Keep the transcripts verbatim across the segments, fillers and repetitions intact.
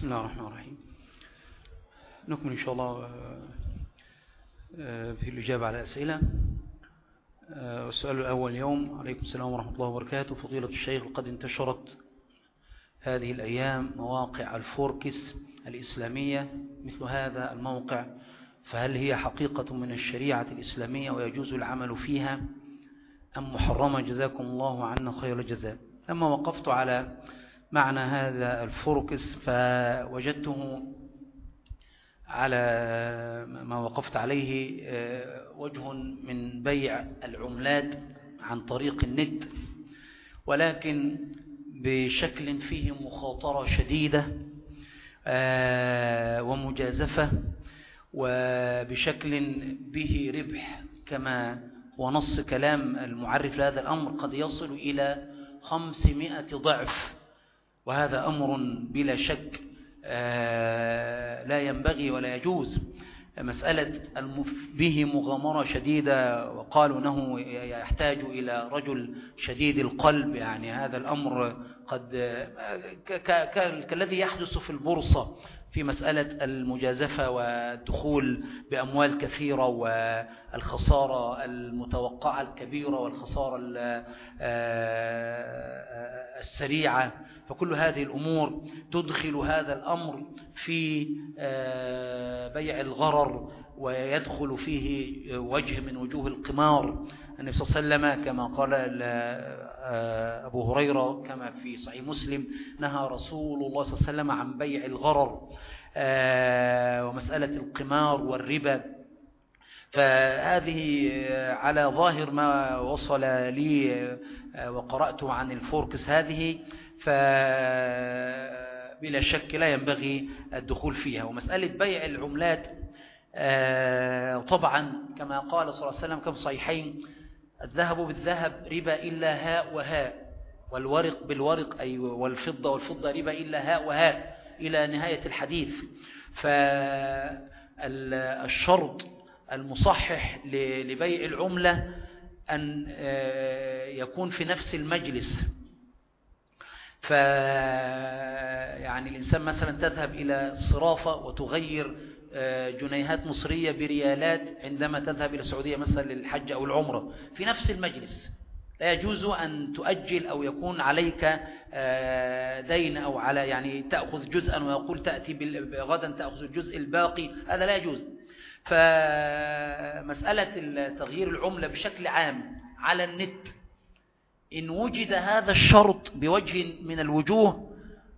بسم الله الرحمن الرحيم. نكمل إن شاء الله في الإجابة على الأسئلة. السؤال الأول اليوم: عليكم السلام ورحمة الله وبركاته. فضيلة الشيخ، قد انتشرت هذه الأيام مواقع الفوركس الإسلامية مثل هذا الموقع، فهل هي حقيقة من الشريعة الإسلامية ويجوز العمل فيها أم محرمة؟ جزاكم الله عنا خير الجزاء. لما وقفت على معنى هذا الفوركس فوجدته على ما وقفت عليه وجه من بيع العملات عن طريق النت، ولكن بشكل فيه مخاطرة شديدة ومجازفة، وبشكل به ربح كما هو نص كلام المعرف لهذا الأمر قد يصل إلى خمسمائة ضعف، وهذا أمر بلا شك لا ينبغي ولا يجوز. مسألة به مغامرة شديدة، وقالوا أنه يحتاج إلى رجل شديد القلب، يعني هذا الأمر قد كالذي يحدث في البورصة في مسألة المجازفة والدخول بأموال كثيرة والخسارة المتوقعة الكبيرة والخسارة السريعة، فكل هذه الأمور تدخل هذا الأمر في بيع الغرر، ويدخل فيه وجه من وجوه القمار. النبي صلى الله عليه وسلم كما قال أبو هريرة كما في صحيح مسلم: نهى رسول الله صلى الله عليه وسلم عن بيع الغرر ومسألة القمار والربا. فهذه على ظاهر ما وصل لي وقرأت عن الفوركس هذه، فبلا شك لا ينبغي الدخول فيها. ومسألة بيع العملات طبعا كما قال صلى الله عليه وسلم كما صحيحين: الذهب بالذهب ربا إلا هاء وهاء، والورق بالورق أي والفضة والفضة ربا إلا هاء وهاء، إلى نهاية الحديث. فالشرط المصحح لبيع العملة أن يكون في نفس المجلس. فيعني الإنسان مثلا تذهب إلى الصرافة وتغير جنيهات مصرية بريالات عندما تذهب إلى السعودية مثلا للحج أو العمرة في نفس المجلس. لا يجوز أن تؤجل أو يكون عليك دين أو على يعني تأخذ جزءا ويقول تأتي غدا تأخذ الجزء الباقي، هذا لا يجوز. فمسألة تغيير العملة بشكل عام على النت، إن وجد هذا الشرط بوجه من الوجوه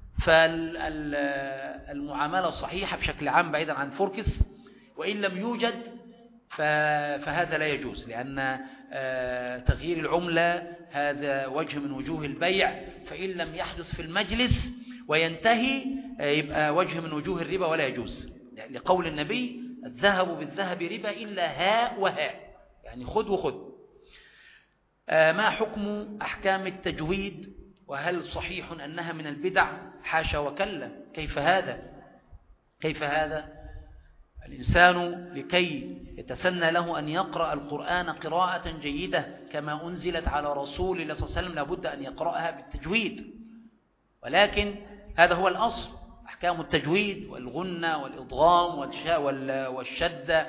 فالمعاملة صحيحة بشكل عام بعيدا عن فوركس، وإن لم يوجد فهذا لا يجوز، لأن تغيير العملة هذا وجه من وجوه البيع، فإن لم يحدث في المجلس وينتهي يبقى وجه من وجوه الربا ولا يجوز، لقول النبي: الذهب بالذهب ربا إلا هاء وهاء، يعني خذ وخذ. ما حكم أحكام التجويد، وهل صحيح أنها من البدع؟ حاشا وكلا، كيف هذا كيف هذا الإنسان لكي يتسنى له أن يقرأ القرآن قراءة جيدة كما أنزلت على رسول الله صلى الله عليه وسلم لابد أن يقرأها بالتجويد، ولكن هذا هو الأصل. أحكام التجويد والغنة والإضغام والشدة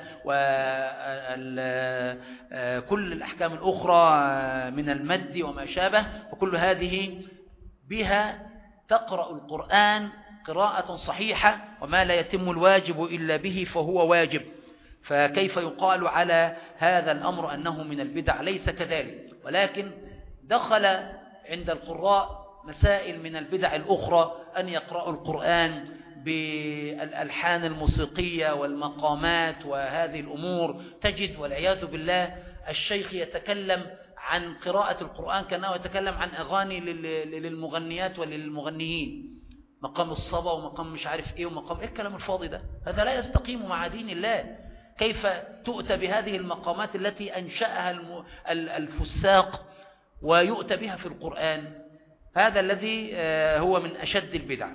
وكل الأحكام الأخرى من المد وما شابه، فكل هذه بها تقرأ القرآن قراءة صحيحة، وما لا يتم الواجب إلا به فهو واجب. فكيف يقال على هذا الأمر أنه من البدع؟ ليس كذلك، ولكن دخل عند القراء مسائل من البدع الأخرى، أن يقرأوا القرآن بالألحان الموسيقية والمقامات وهذه الأمور. تجد والعياذ بالله الشيخ يتكلم عن قراءة القرآن كأنه يتكلم عن أغاني للمغنيات وللمغنيين، مقام الصبا ومقام مش عارف إيه ومقام إيه الكلام الفاضي ده، هذا لا يستقيم مع دين الله. كيف تؤتى بهذه المقامات التي أنشأها الفساق ويؤتى بها في القرآن؟ هذا الذي هو من أشد البدع.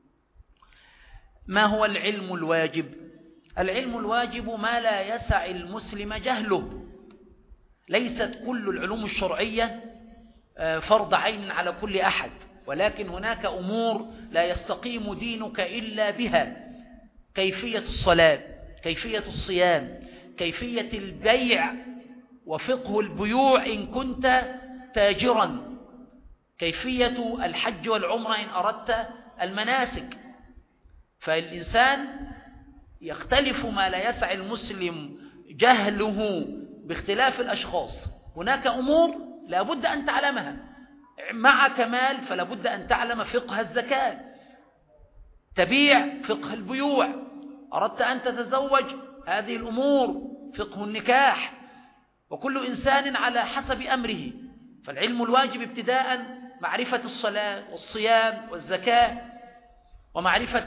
ما هو العلم الواجب؟ العلم الواجب ما لا يسع المسلم جهله. ليست كل العلوم الشرعية فرض عين على كل أحد، ولكن هناك أمور لا يستقيم دينك إلا بها: كيفية الصلاة، كيفية الصيام، كيفية البيع وفقه البيوع إن كنت تاجرا، كيفية الحج والعمرة إن أردت المناسك. فالإنسان يختلف ما لا يسع المسلم جهله باختلاف الأشخاص. هناك أمور لا بد أن تعلمها مع كمال، فلا بد أن تعلم فقه الزكاة، تبيع فقه البيوع، أردت أن تتزوج هذه الأمور، فقه النكاح، وكل إنسان على حسب أمره. فالعلم الواجب ابتداء معرفة الصلاة والصيام والزكاة، ومعرفة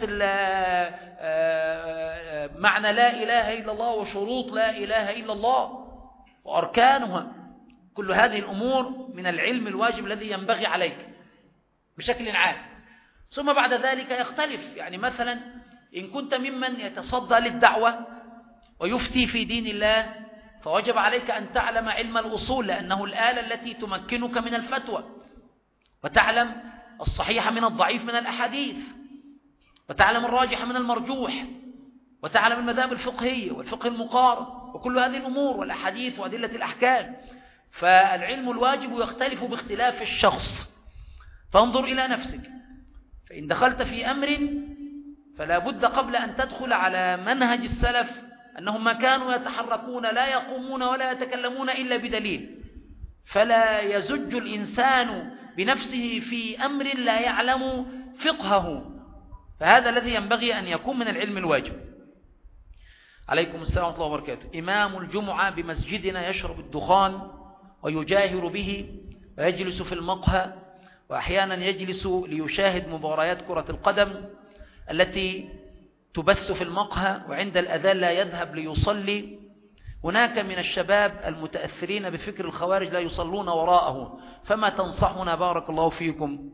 معنى لا إله إلا الله وشروط لا إله إلا الله وأركانها. كل هذه الأمور من العلم الواجب الذي ينبغي عليك بشكل عام. ثم بعد ذلك يختلف، يعني مثلا إن كنت ممن يتصدى للدعوة ويفتي في دين الله، فوجب عليك أن تعلم علم الأصول، لأنه الآلة التي تمكنك من الفتوى، وتعلم الصحيح من الضعيف من الأحاديث، وتعلم الراجح من المرجوح، وتعلم المذاهب الفقهية والفقه المقارن وكل هذه الأمور والأحاديث وأدلة الأحكام. فالعلم الواجب يختلف باختلاف الشخص. فانظر إلى نفسك، فإن دخلت في أمر فلا بد قبل أن تدخل على منهج السلف أنهم ما كانوا يتحركون لا يقومون ولا يتكلمون إلا بدليل، فلا يزج الإنسان بنفسه في أمر لا يعلم فقهه. فهذا الذي ينبغي أن يكون من العلم الواجب. عليكم السلام ورحمة الله وبركاته. إمام الجمعة بمسجدنا يشرب الدخان ويجاهر به ويجلس في المقهى، وأحيانا يجلس ليشاهد مباريات كرة القدم التي تبث في المقهى، وعند الأذان لا يذهب ليصلي. هناك من الشباب المتأثرين بفكر الخوارج لا يصلون وراءه، فما تنصحنا بارك الله فيكم؟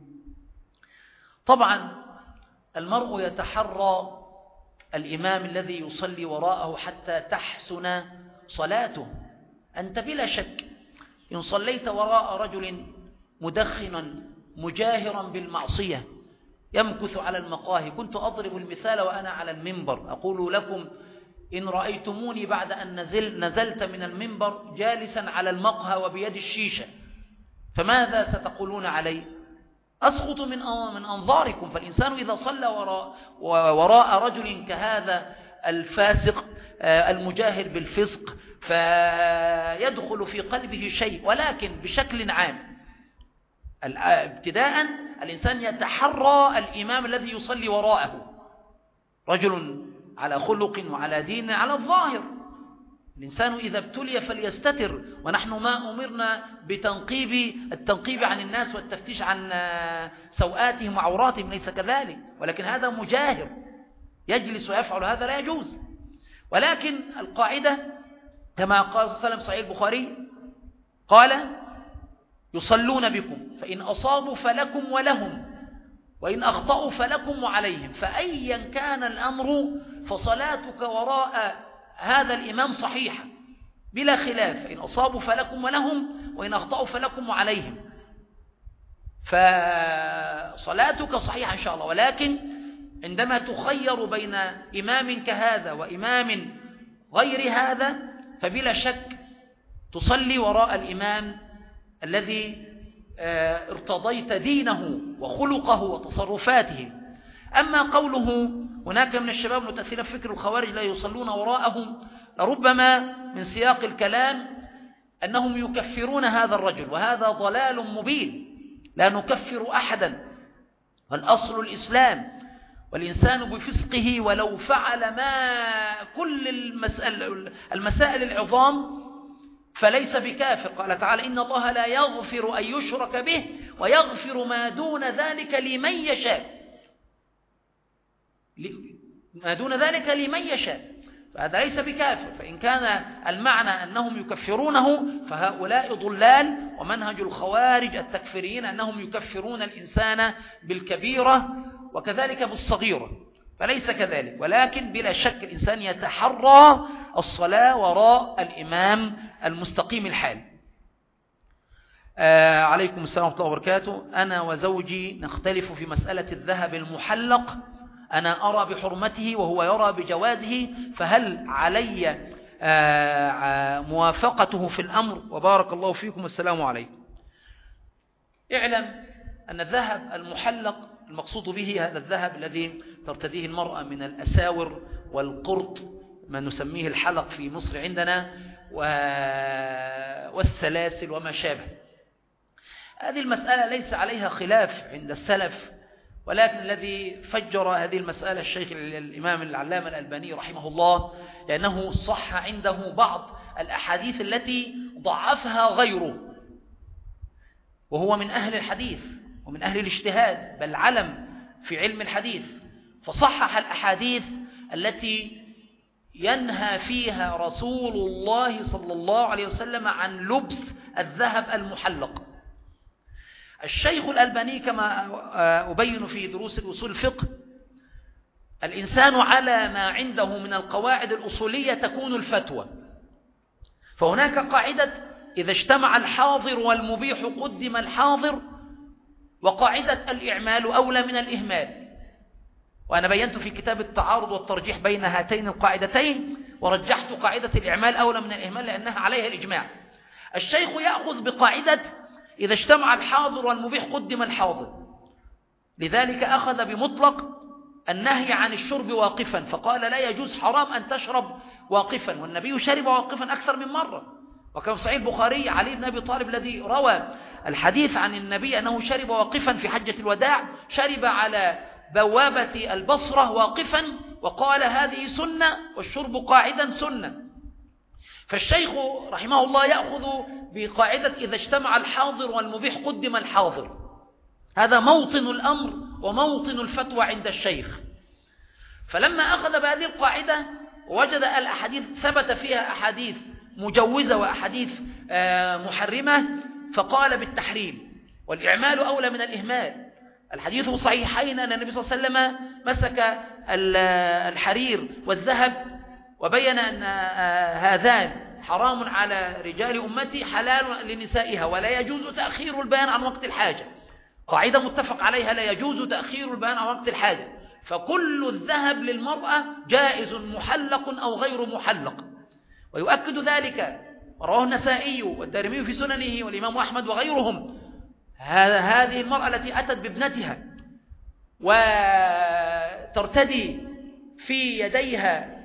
طبعا المرء يتحرى الإمام الذي يصلي وراءه حتى تحسن صلاته. أنت بلا شك إن صليت وراء رجل مدخنا مجاهرا بالمعصية يمكث على المقاهي، كنت أضرب المثال وأنا على المنبر أقول لكم: إن رأيتموني بعد أن نزل نزلت من المنبر جالسا على المقهى وبيد الشيشة، فماذا ستقولون علي؟ أسقط من من أنظاركم. فالإنسان إذا صلى وراء, وراء رجل كهذا الفاسق المجاهر بالفسق فيدخل في قلبه شيء. ولكن بشكل عام ابتداء الإنسان يتحرى الإمام الذي يصلي وراءه، رجل على خلق وعلى دين على الظاهر. الإنسان إذا ابتلي فليستتر، ونحن ما أمرنا بتنقيب التنقيب عن الناس والتفتيش عن سوآتهم وعوراتهم، ليس كذلك، ولكن هذا مجاهر يجلس ويفعل هذا لا يجوز. ولكن القاعدة كما قال صلى الله عليه وسلم صحيح البخاري قال: يصلون بكم فإن أصابوا فلكم ولهم، وإن أخطأوا فلكم وعليهم. فأيا كان الأمر فصلاتك وراء هذا الإمام صحيحة بلا خلاف، فإن أصابوا فلكم ولهم، وإن أخطأوا فلكم وعليهم. فصلاتك صحيحة إن شاء الله. ولكن عندما تخير بين إمام كهذا وإمام غير هذا فبلا شك تصلي وراء الإمام الذي ارتضيت دينه وخلقه وتصرفاته. أما قوله هناك من الشباب المتأثرين بفكر الخوارج لا يصلون وراءهم، لربما من سياق الكلام أنهم يكفرون هذا الرجل، وهذا ضلال مبين. لا نكفر أحدا، والأصل الإسلام، والإنسان بفسقه ولو فعل ما كل المسائل, المسائل العظام فليس بكافر. قال تعالى: إن الله لا يغفر أن يشرك به ويغفر ما دون ذلك لمن يشاء، ما دون ذلك لمن يشاء. فهذا ليس بكافر. فإن كان المعنى أنهم يكفرونه فهؤلاء ضلال، ومنهج الخوارج التكفيريين أنهم يكفرون الإنسان بالكبيرة وكذلك بالصغيرة، فليس كذلك. ولكن بلا شك الإنسان يتحرى الصلاة وراء الإمام المستقيم الحال. آه عليكم السلام ورحمة الله وبركاته. أنا وزوجي نختلف في مسألة الذهب المحلق، أنا أرى بحرمته وهو يرى بجوازه، فهل علي آه موافقته في الأمر؟ وبارك الله فيكم والسلام عليكم. اعلم أن الذهب المحلق المقصود به هذا الذهب الذي ترتديه المرأة من الأساور والقرط، ما نسميه الحلق في مصر عندنا، والسلاسل وما شابه. هذه المسألة ليس عليها خلاف عند السلف، ولكن الذي فجر هذه المسألة الشيخ الإمام العلامة الألباني رحمه الله، لأنه صح عنده بعض الأحاديث التي ضعفها غيره، وهو من أهل الحديث ومن أهل الاجتهاد، بل علم في علم الحديث، فصحح الأحاديث التي ينهى فيها رسول الله صلى الله عليه وسلم عن لبس الذهب المحلق. الشيخ الألباني كما أبين في دروس الأصول الفقه، الإنسان على ما عنده من القواعد الأصولية تكون الفتوى، فهناك قاعدة إذا اجتمع الحاضر والمبيح قدم الحاضر، وقاعدة الإعمال أولى من الإهمال. وأنا بينت في كتاب التعارض والترجيح بين هاتين القاعدتين، ورجحت قاعدة الإعمال أولى من الإهمال لأنها عليها الإجماع. الشيخ يأخذ بقاعدة إذا اجتمع الحاضر والمبيح قدم الحاضر، لذلك أخذ بمطلق النهي عن الشرب واقفا، فقال لا يجوز، حرام أن تشرب واقفا، والنبي شرب واقفا أكثر من مرة. وكان في صحيح البخاري علي بن أبي طالب الذي روى الحديث عن النبي أنه شرب واقفا في حجة الوداع، شرب على بوابة البصرة واقفا، وقال هذه سنة والشرب قاعدا سنة. فالشيخ رحمه الله يأخذ بقاعدة إذا اجتمع الحاضر والمبيح قدم الحاضر، هذا موطن الأمر وموطن الفتوى عند الشيخ. فلما أخذ بهذه القاعدة وجد الأحاديث ثبت فيها أحاديث مجوزة وأحاديث محرمة، فقال بالتحريم، والإعمال أولى من الإهمال. الحديث صحيحين أن النبي صلى الله عليه وسلم مسك الحرير والذهب وبين أن هذان حرام على رجال أمتي حلال لنسائها، ولا يجوز تأخير البيان عن وقت الحاجة، قاعدة متفق عليها، لا يجوز تأخير البيان عن وقت الحاجة، فكل الذهب للمرأة جائز محلق أو غير محلق. ويؤكد ذلك رواه النسائي والدارمي في سننه والإمام أحمد وغيرهم، هذه المرأة التي أتت بابنتها وترتدي في يديها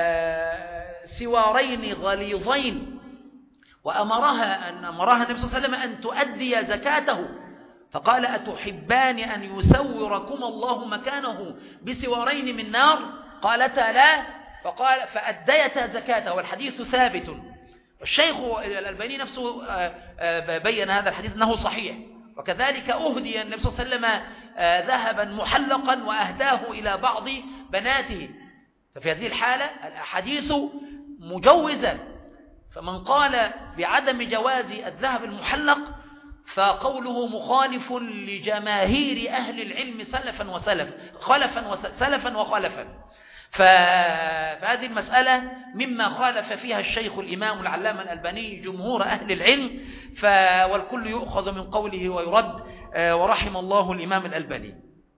سوارين غليظين، وأمرها أن أمرها النبي صلى الله عليه وسلم أن تؤدي زكاته، فقال أتحبان أن يسوركم الله مكانه بسوارين من نار؟ قالتا لا، فقال فأديتا زكاته، والحديث ثابت. والشيخ الألباني نفسه بين هذا الحديث أنه صحيح. وكذلك أهدي النبي صلى الله عليه وسلم ذهبا محلقا وأهداه إلى بعض بناته، ففي هذه الحالة الأحاديث مجوزة. فمن قال بعدم جواز الذهب المحلق فقوله مخالف لجماهير أهل العلم سلفا وسلف خلفا وسلفا وخلفا. فهذه المسألة مما خالف فيها الشيخ الإمام العلامة الألباني جمهور أهل العلم، والكل يؤخذ من قوله ويرد، ورحم الله الإمام الألباني.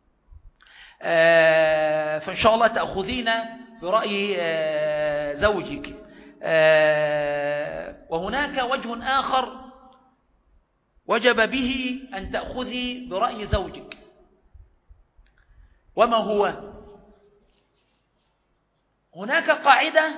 فإن شاء الله تأخذين برأي زوجك. وهناك وجه آخر وجب به أن تأخذي برأي زوجك، وما هو؟ هناك قاعدة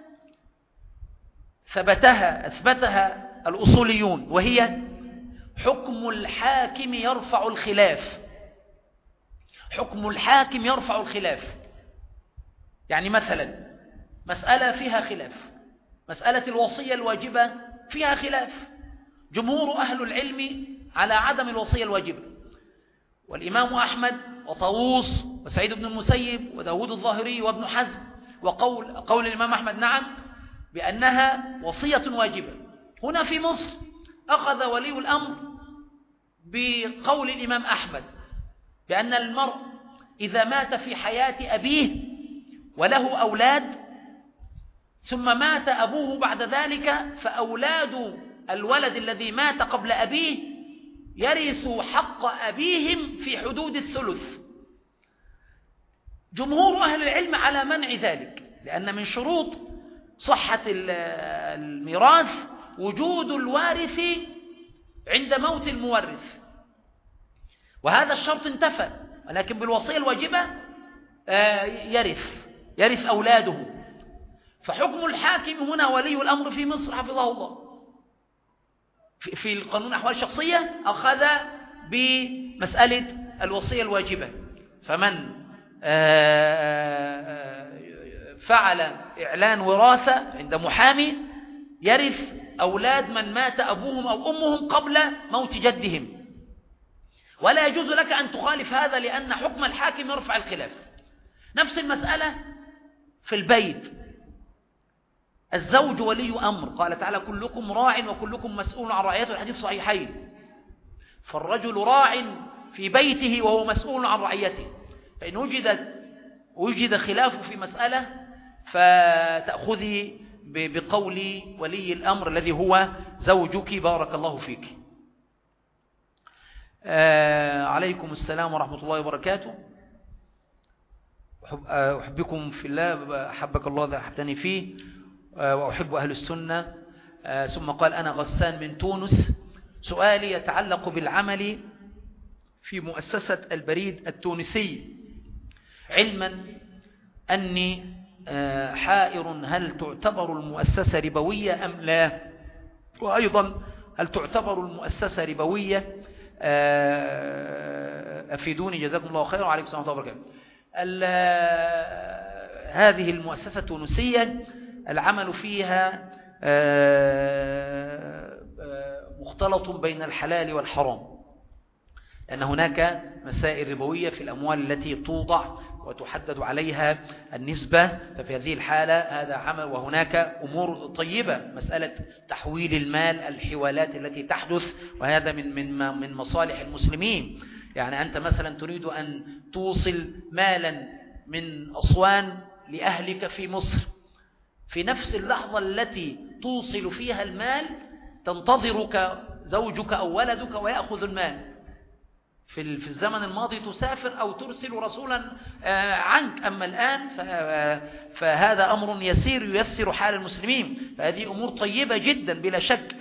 ثبتها أثبتها الأصوليون، وهي حكم الحاكم يرفع الخلاف. حكم الحاكم يرفع الخلاف، يعني مثلا مسألة فيها خلاف، مسألة الوصية الواجبة فيها خلاف، جمهور أهل العلم على عدم الوصية الواجبة، والإمام أحمد وطاووس وسعيد بن المسيب وداود الظاهري وابن حزم، وقول قول الإمام أحمد نعم بأنها وصية واجبة. هنا في مصر أخذ ولي الأمر بقول الإمام أحمد بأن المرء إذا مات في حياة أبيه وله أولاد ثم مات أبوه بعد ذلك، فأولاد الولد الذي مات قبل أبيه يرث حق أبيهم في حدود الثلث. جمهور أهل العلم على منع ذلك، لأن من شروط صحة الميراث وجود الوارث عند موت المورث، وهذا الشرط انتفى، ولكن بالوصية الواجبة يرث يرث أولاده. فحكم الحاكم هنا ولي الأمر في مصر حفظه الله في القانون الأحوال الشخصية أخذ بمسألة الوصية الواجبة، فمن فعل إعلان وراثة عند محامي يرث أولاد من مات أبوهم أو أمهم قبل موت جدهم، ولا يجوز لك أن تخالف هذا لأن حكم الحاكم يرفع الخلاف. نفس المسألة في البيت، الزوج ولي أمر، قال تعالى كلكم راع وكلكم مسؤول عن رعيته، الحديث صحيحين. فالرجل راع في بيته وهو مسؤول عن رعيته، فإن وجد وجد خلاف في مسألة فتأخذي بقول ولي الأمر الذي هو زوجك بارك الله فيك. آه عليكم السلام ورحمة الله وبركاته. أحبكم في الله، أحبك الله ذا أحبتني فيه، وأحب أهل السنة. آه ثم قال أنا غسان من تونس، سؤالي يتعلق بالعمل في مؤسسة البريد التونسي، علما أني حائر هل تعتبر المؤسسة ربوية أم لا، وأيضا هل تعتبر المؤسسة ربوية؟ أفيدوني جزاكم الله خيرا وعليكم السلام ورحمة الله وبركاته. هذه المؤسسة التونسية العمل فيها مختلط بين الحلال والحرام، لأن هناك مسائل ربوية في الأموال التي توضع وتحدد عليها النسبة، ففي هذه الحالة هذا عمل. وهناك أمور طيبة، مسألة تحويل المال، الحوالات التي تحدث، وهذا من من من مصالح المسلمين. يعني أنت مثلا تريد أن توصل مالا من أسوان لأهلك في مصر، في نفس اللحظة التي توصل فيها المال تنتظرك زوجك أو ولدك ويأخذ المال. في الزمن الماضي تسافر أو ترسل رسولا عنك، أما الآن فهذا أمر يسير ييسر حال المسلمين، فهذه أمور طيبة جدا بلا شك.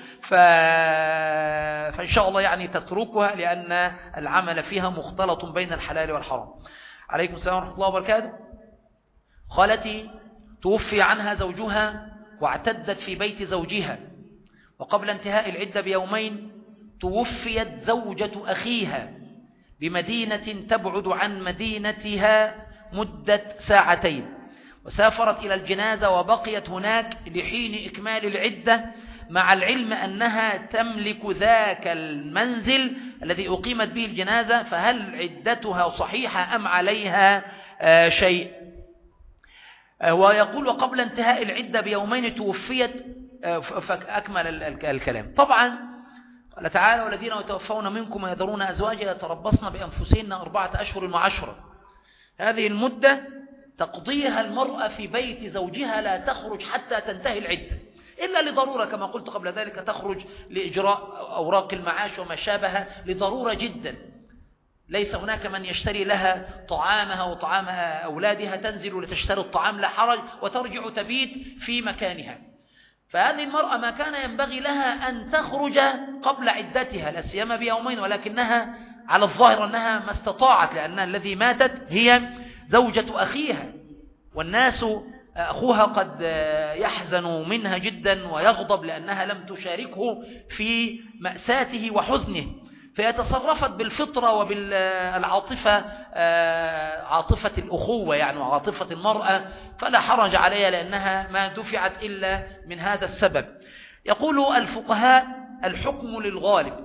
فإن شاء الله يعني تتركها، لأن العمل فيها مختلط بين الحلال والحرام. عليكم السلام ورحمة الله وبركاته. خالتي توفي عنها زوجها واعتدت في بيت زوجها، وقبل انتهاء العدة بيومين توفيت زوجة أخيها بمدينة تبعد عن مدينتها مدة ساعتين، وسافرت إلى الجنازة وبقيت هناك لحين إكمال العدة، مع العلم أنها تملك ذاك المنزل الذي أقيمت به الجنازة، فهل عدتها صحيحة أم عليها آه شيء؟ آه ويقول وقبل انتهاء العدة بيومين توفيت. آه فأكمل الكلام. طبعا قال تعالى والذين يتوفون منكم ويذرون أزواجا يتربصن بأنفسهن أربعة أشهر وعشرة. هذه المدة تقضيها المرأة في بيت زوجها، لا تخرج حتى تنتهي العدة إلا لضرورة، كما قلت قبل ذلك تخرج لإجراء أوراق المعاش وما شابه لضرورة جدا. ليس هناك من يشتري لها طعامها وطعام أولادها، تنزل لتشتري الطعام لا حرج وترجع تبيت في مكانها. فهذه المرأة ما كان ينبغي لها أن تخرج قبل عدتها، لا سيما بيومين، ولكنها على الظاهر أنها ما استطاعت، لأن الذي ماتت هي زوجة أخيها، والناس أخوها قد يحزن منها جدا ويغضب لأنها لم تشاركه في مأساته وحزنه، فيتصرفت بالفطرة وبالعاطفة، عاطفة الأخوة يعني وعاطفة المرأة، فلا حرج عليها لأنها ما دفعت إلا من هذا السبب. يقول الفقهاء الحكم للغالب،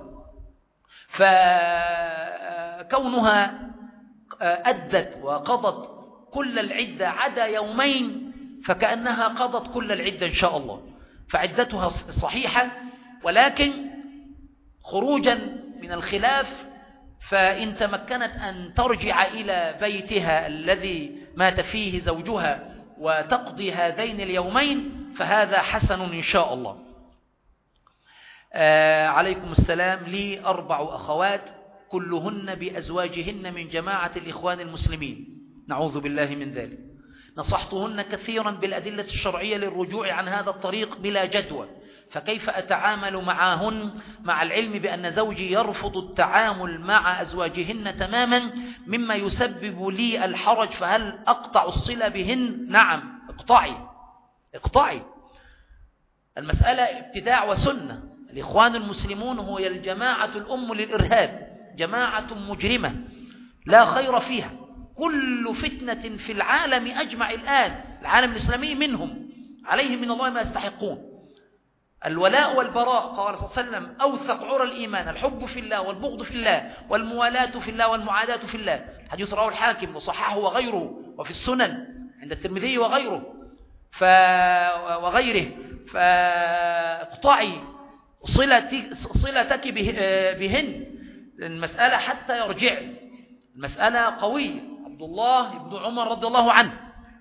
فكونها أدت وقضت كل العدة عدا يومين فكأنها قضت كل العدة إن شاء الله، فعدتها صحيحة. ولكن خروجا من الخلاف، فإن تمكنت أن ترجع إلى بيتها الذي مات فيه زوجها وتقضي هذين اليومين فهذا حسن إن شاء الله. آه عليكم السلام. لي أربع أخوات كلهن بأزواجهن من جماعة الإخوان المسلمين، نعوذ بالله من ذلك. نصحتهن كثيرا بالأدلة الشرعية للرجوع عن هذا الطريق بلا جدوى، فكيف أتعامل معهن مع العلم بأن زوجي يرفض التعامل مع أزواجهن تماما مما يسبب لي الحرج، فهل أقطع الصلة بهن؟ نعم، اقطعي اقطعي. المسألة ابتداع وسنة. الإخوان المسلمون هو الجماعة الأم للإرهاب، جماعة مجرمة لا خير فيها. كل فتنة في العالم أجمع الآن، العالم الإسلامي منهم، عليهم من الله ما يستحقون. الولاء والبراء، قال صلى الله عليه وسلم: أوثق عرى الإيمان الحب في الله والبغض في الله والموالاة في الله والمعاداة في الله. حديث رواه الحاكم وصححه وغيره، وفي السنن عند الترمذي وغيره ف... وغيره. فاقطعي صلتك, صلتك به... بهن المسألة حتى يرجع. المسألة قوية. عبد الله بن عمر رضي الله عنه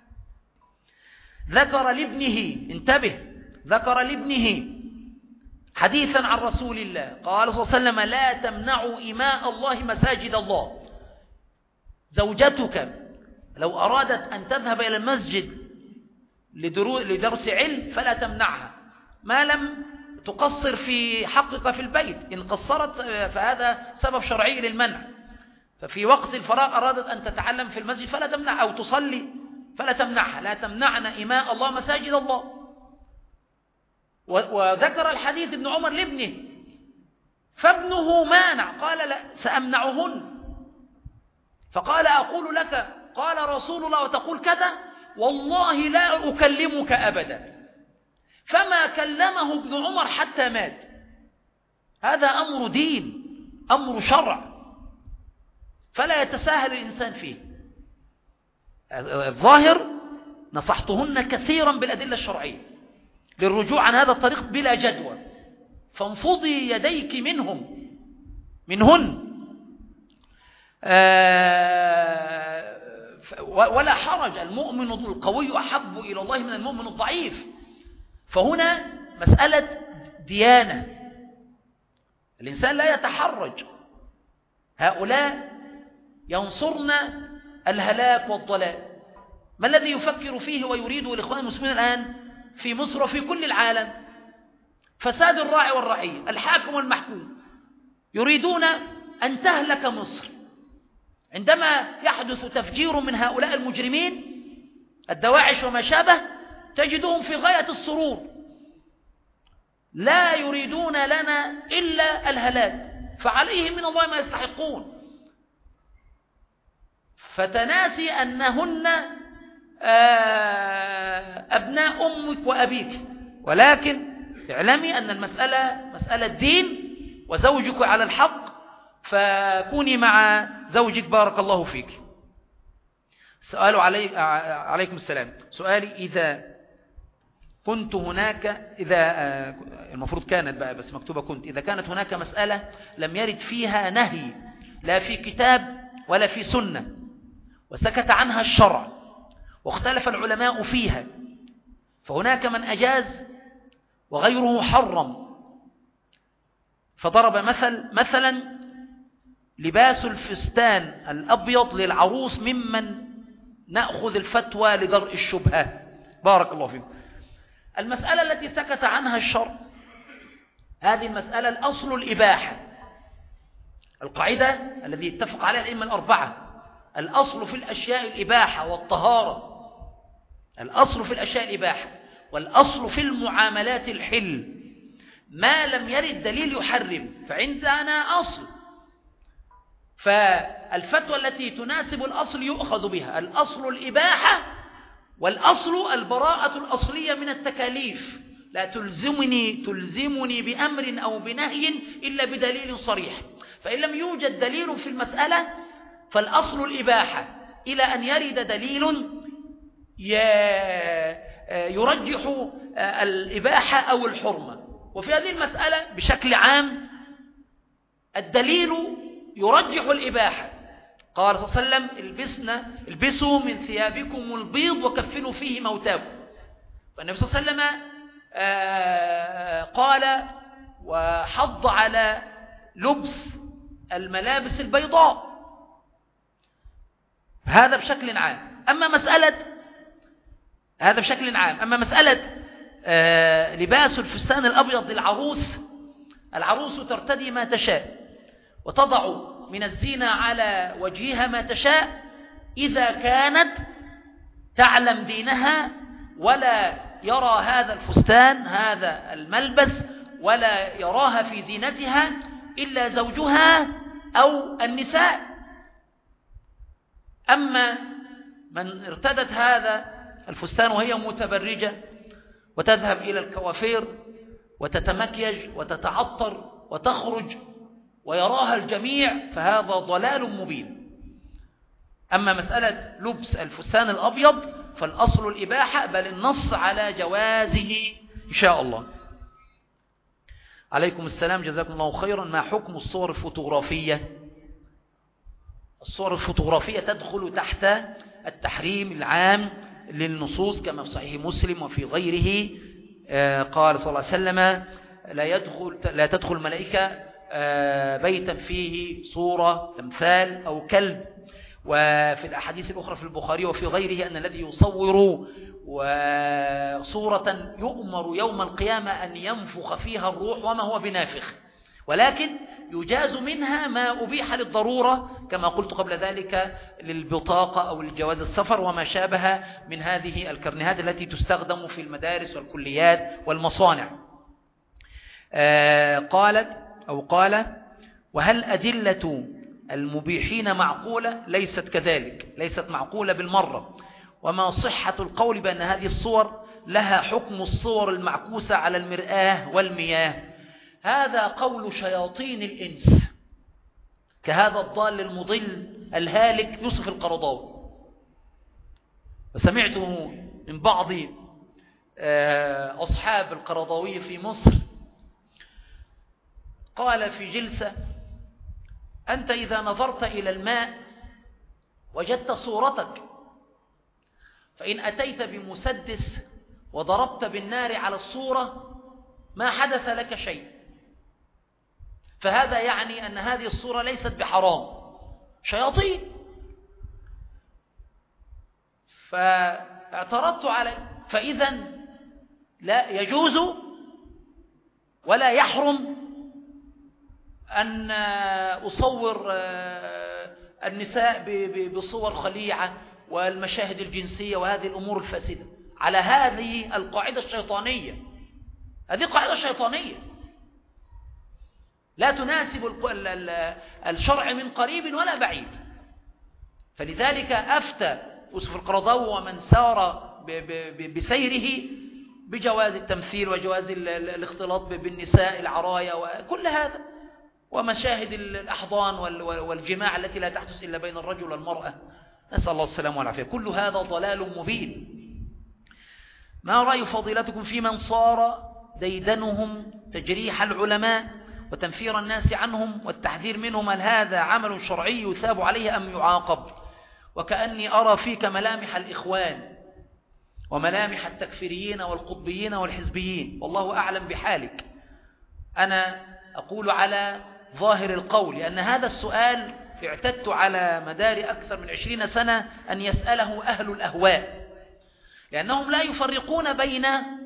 ذكر لابنه، انتبه، ذكر لابنه حديثا عن رسول الله، قال صلى الله عليه وسلم: لا تمنعوا إماء الله مساجد الله. زوجتك لو أرادت أن تذهب إلى المسجد لدرس علم فلا تمنعها، ما لم تقصر في حقك في البيت. إن قصرت فهذا سبب شرعي للمنع. ففي وقت الفراغ أرادت أن تتعلم في المسجد فلا تمنع، أو تصلي فلا تمنعها. لا تمنعن إماء الله مساجد الله. وذكر الحديث ابن عمر لابنه، فابنه مانع، قال: لا سأمنعهن. فقال: أقول لك قال رسول الله وتقول كذا؟ والله لا أكلمك أبدا. فما كلمه ابن عمر حتى مات. هذا أمر دين، أمر شرع، فلا يتساهل الإنسان فيه. الظاهر نصحتهن كثيرا بالأدلة الشرعية للرجوع عن هذا الطريق بلا جدوى، فانفضي يديك منهم منهن. آه ولا حرج، المؤمن القوي أحب إلى الله من المؤمن الضعيف. فهنا مسألة ديانة، الإنسان لا يتحرج. هؤلاء ينصرن الهلاك والضلال. ما الذي يفكر فيه ويريده الإخوان المسلمين الآن في مصر وفي كل العالم؟ فساد الراعي والرعية، الحاكم والمحكوم. يريدون أن تهلك مصر. عندما يحدث تفجير من هؤلاء المجرمين الدواعش وما شابه تجدهم في غاية السرور، لا يريدون لنا إلا الهلاك، فعليهم من الله ما يستحقون. فتناسي أنهن أبناء أمك وأبيك، ولكن اعلمي أن المسألة مسألة دين، وزوجك على الحق، فكوني مع زوجك بارك الله فيك. سؤال علي عليكم السلام. سؤالي: إذا كنت هناك، إذا المفروض كانت بقى بس مكتوبة كنت، إذا كانت هناك مسألة لم يرد فيها نهي لا في كتاب ولا في سنة، وسكت عنها الشرع واختلف العلماء فيها، فهناك من أجاز وغيره حرم. فضرب مثل مثلا لباس الفستان الأبيض للعروس ممن نأخذ الفتوى لدرء الشبهة. بارك الله فيكم. المسألة التي سكت عنها الشرع، هذه المسألة الأصل الإباحة. القاعدة الذي اتفق عليها الأئمة الأربعة: الأصل في الأشياء الإباحة والطهارة. الأصل في الأشياء الإباحة، والأصل في المعاملات الحل، ما لم يرد دليل يحرم فعندنا أصل. فالفتوى التي تناسب الأصل يؤخذ بها. الأصل الإباحة، والأصل البراءة الأصلية من التكاليف. لا تلزمني تلزمني بأمر أو بنهي إلا بدليل صريح. فإن لم يوجد دليل في المسألة فالأصل الإباحة إلى أن يرد دليل يرجح الإباحة أو الحرمة. وفي هذه المسألة بشكل عام الدليل يرجح الإباحة. قال صلى الله عليه وسلم: البسنا البسوا من ثيابكم البيض وكفنوا فيه موتاكم. فالنبي صلى الله عليه وسلم قال وحض على لبس الملابس البيضاء. هذا بشكل عام. أما مسألة هذا بشكل عام أما مسألة آه لباس الفستان الأبيض للعروس، العروس ترتدي ما تشاء وتضع من الزينة على وجهها ما تشاء إذا كانت تعلم دينها، ولا يرى هذا الفستان هذا الملبس ولا يراها في زينتها إلا زوجها أو النساء. أما من ارتدت هذا الفستان وهي متبرجة وتذهب إلى الكوافير وتتمكيج وتتعطر وتخرج ويراها الجميع فهذا ضلال مبين. أما مسألة لبس الفستان الأبيض فالأصل الإباحة، بل النص على جوازه إن شاء الله. عليكم السلام، جزاكم الله خيرا. ما حكم الصور الفوتوغرافية؟ الصور الفوتوغرافية تدخل تحت التحريم العام للنصوص كما في صحيح مسلم وفي غيره. قال صلى الله عليه وسلم لا يدخل لا تدخل الملائكة بيتا فيه صورة تمثال أو كلب. وفي الأحاديث الأخرى في البخاري وفي غيره أن الذي يصور صورة يؤمر يوم القيامة أن ينفخ فيها الروح وما هو بنافخ، ولكن يجاز منها ما أبيح للضرورة كما قلت قبل ذلك للبطاقة أو للجواز السفر وما شابه من هذه الكرنيهات التي تستخدم في المدارس والكليات والمصانع. آه قالت أو قال: وهل أدلة المبيحين معقولة؟ ليست كذلك، ليست معقولة بالمرة. وما صحة القول بأن هذه الصور لها حكم الصور المعكوسة على المرآة والمياه؟ هذا قول شياطين الإنس كهذا الضال المضل الهالك يوسف القرضاوي. وسمعته من بعض أصحاب القرضاوي في مصر قال في جلسة: أنت إذا نظرت إلى الماء وجدت صورتك، فإن أتيت بمسدس وضربت بالنار على الصورة ما حدث لك شيء، فهذا يعني أن هذه الصورة ليست بحرام. شياطين. فاعترضت عليه، فإذا لا يجوز ولا يحرم أن أصور النساء بصور خليعة والمشاهد الجنسية وهذه الأمور الفاسدة على هذه القاعدة الشيطانية. هذه قاعدة شيطانية لا تناسب الشرع من قريب ولا بعيد. فلذلك أفتى يوسف القرضاوي ومن سار بسيره بجواز التمثيل وجواز الاختلاط بالنساء العرايا وكل هذا، ومشاهد الأحضان والجماع التي لا تحدث إلا بين الرجل والمرأة، نسأل الله السلامة والعافية. كل هذا ضلال مبين. ما رأي فضيلتكم في من صار ديدنهم تجريح العلماء وتنفير الناس عنهم والتحذير منهم؟ هل هذا عمل شرعي يثاب عليه أم يعاقب؟ وكأني أرى فيك ملامح الإخوان وملامح التكفيريين والقطبيين والحزبيين، والله أعلم بحالك. أنا أقول على ظاهر القول، لأن هذا السؤال اعتدت على مدار أكثر من عشرين سنة أن يسأله أهل الأهواء، لأنهم لا يفرقون بين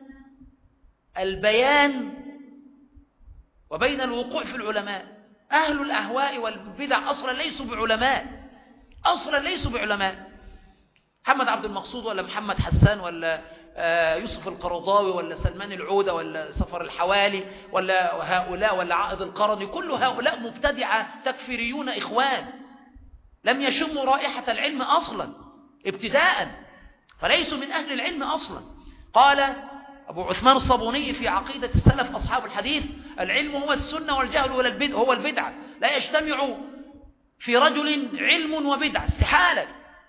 البيان وبين الوقوع في العلماء. أهل الأهواء والبدع أصلا ليسوا بعلماء، أصلا ليسوا بعلماء. محمد عبد المقصود ولا محمد حسان ولا يوسف القرضاوي ولا سلمان العودة ولا سفر الحوالي ولا هؤلاء ولا عائد القرني، كل هؤلاء مبتدعة تكفيريون إخوان لم يشموا رائحة العلم أصلا ابتداء، فليسوا من أهل العلم أصلا. قال أبو عثمان الصابوني في عقيدة السلف أصحاب الحديث: العلم هو السنة والجهل هو البدعة، لا يجتمع في رجل علم وبدعة، استحالة.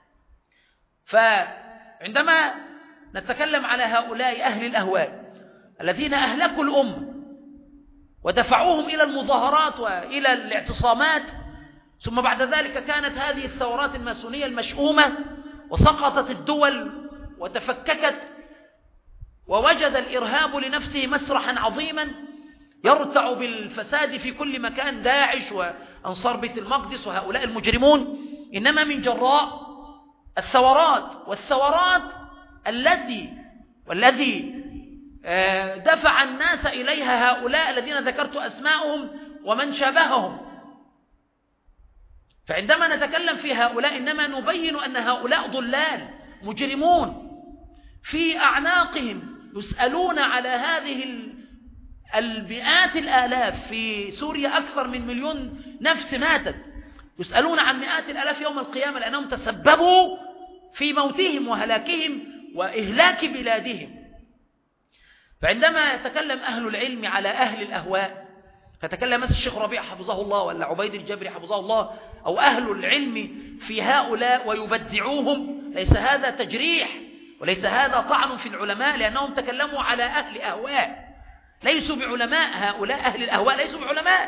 فعندما نتكلم على هؤلاء أهل الأهواء الذين أهلكوا الأمة ودفعوهم إلى المظاهرات وإلى الاعتصامات، ثم بعد ذلك كانت هذه الثورات الماسونية المشؤومة وسقطت الدول وتفككت ووجد الإرهاب لنفسه مسرحا عظيما، يرتع بالفساد في كل مكان، داعش وأنصار بيت المقدس وهؤلاء المجرمون، إنما من جراء الثورات، والثورات التي والذي دفع الناس إليها هؤلاء الذين ذكرت أسماءهم ومن شابههم. فعندما نتكلم في هؤلاء إنما نبين أن هؤلاء ضلال مجرمون في أعناقهم يسألون على هذه المئات الآلاف. في سوريا أكثر من مليون نفس ماتت، يسألون عن مئات الآلاف يوم القيامة لأنهم تسببوا في موتهم وهلاكهم وإهلاك بلادهم. فعندما يتكلم أهل العلم على أهل الأهواء، فتكلم مثل الشيخ ربيع حفظه الله ولا عبيد الجبري حفظه الله أو أهل العلم في هؤلاء ويبدعوهم، ليس هذا تجريح وليس هذا طعن في العلماء، لأنهم تكلموا على أهل أهواء، ليسوا بعلماء. هؤلاء أهل الأهواء ليسوا بعلماء،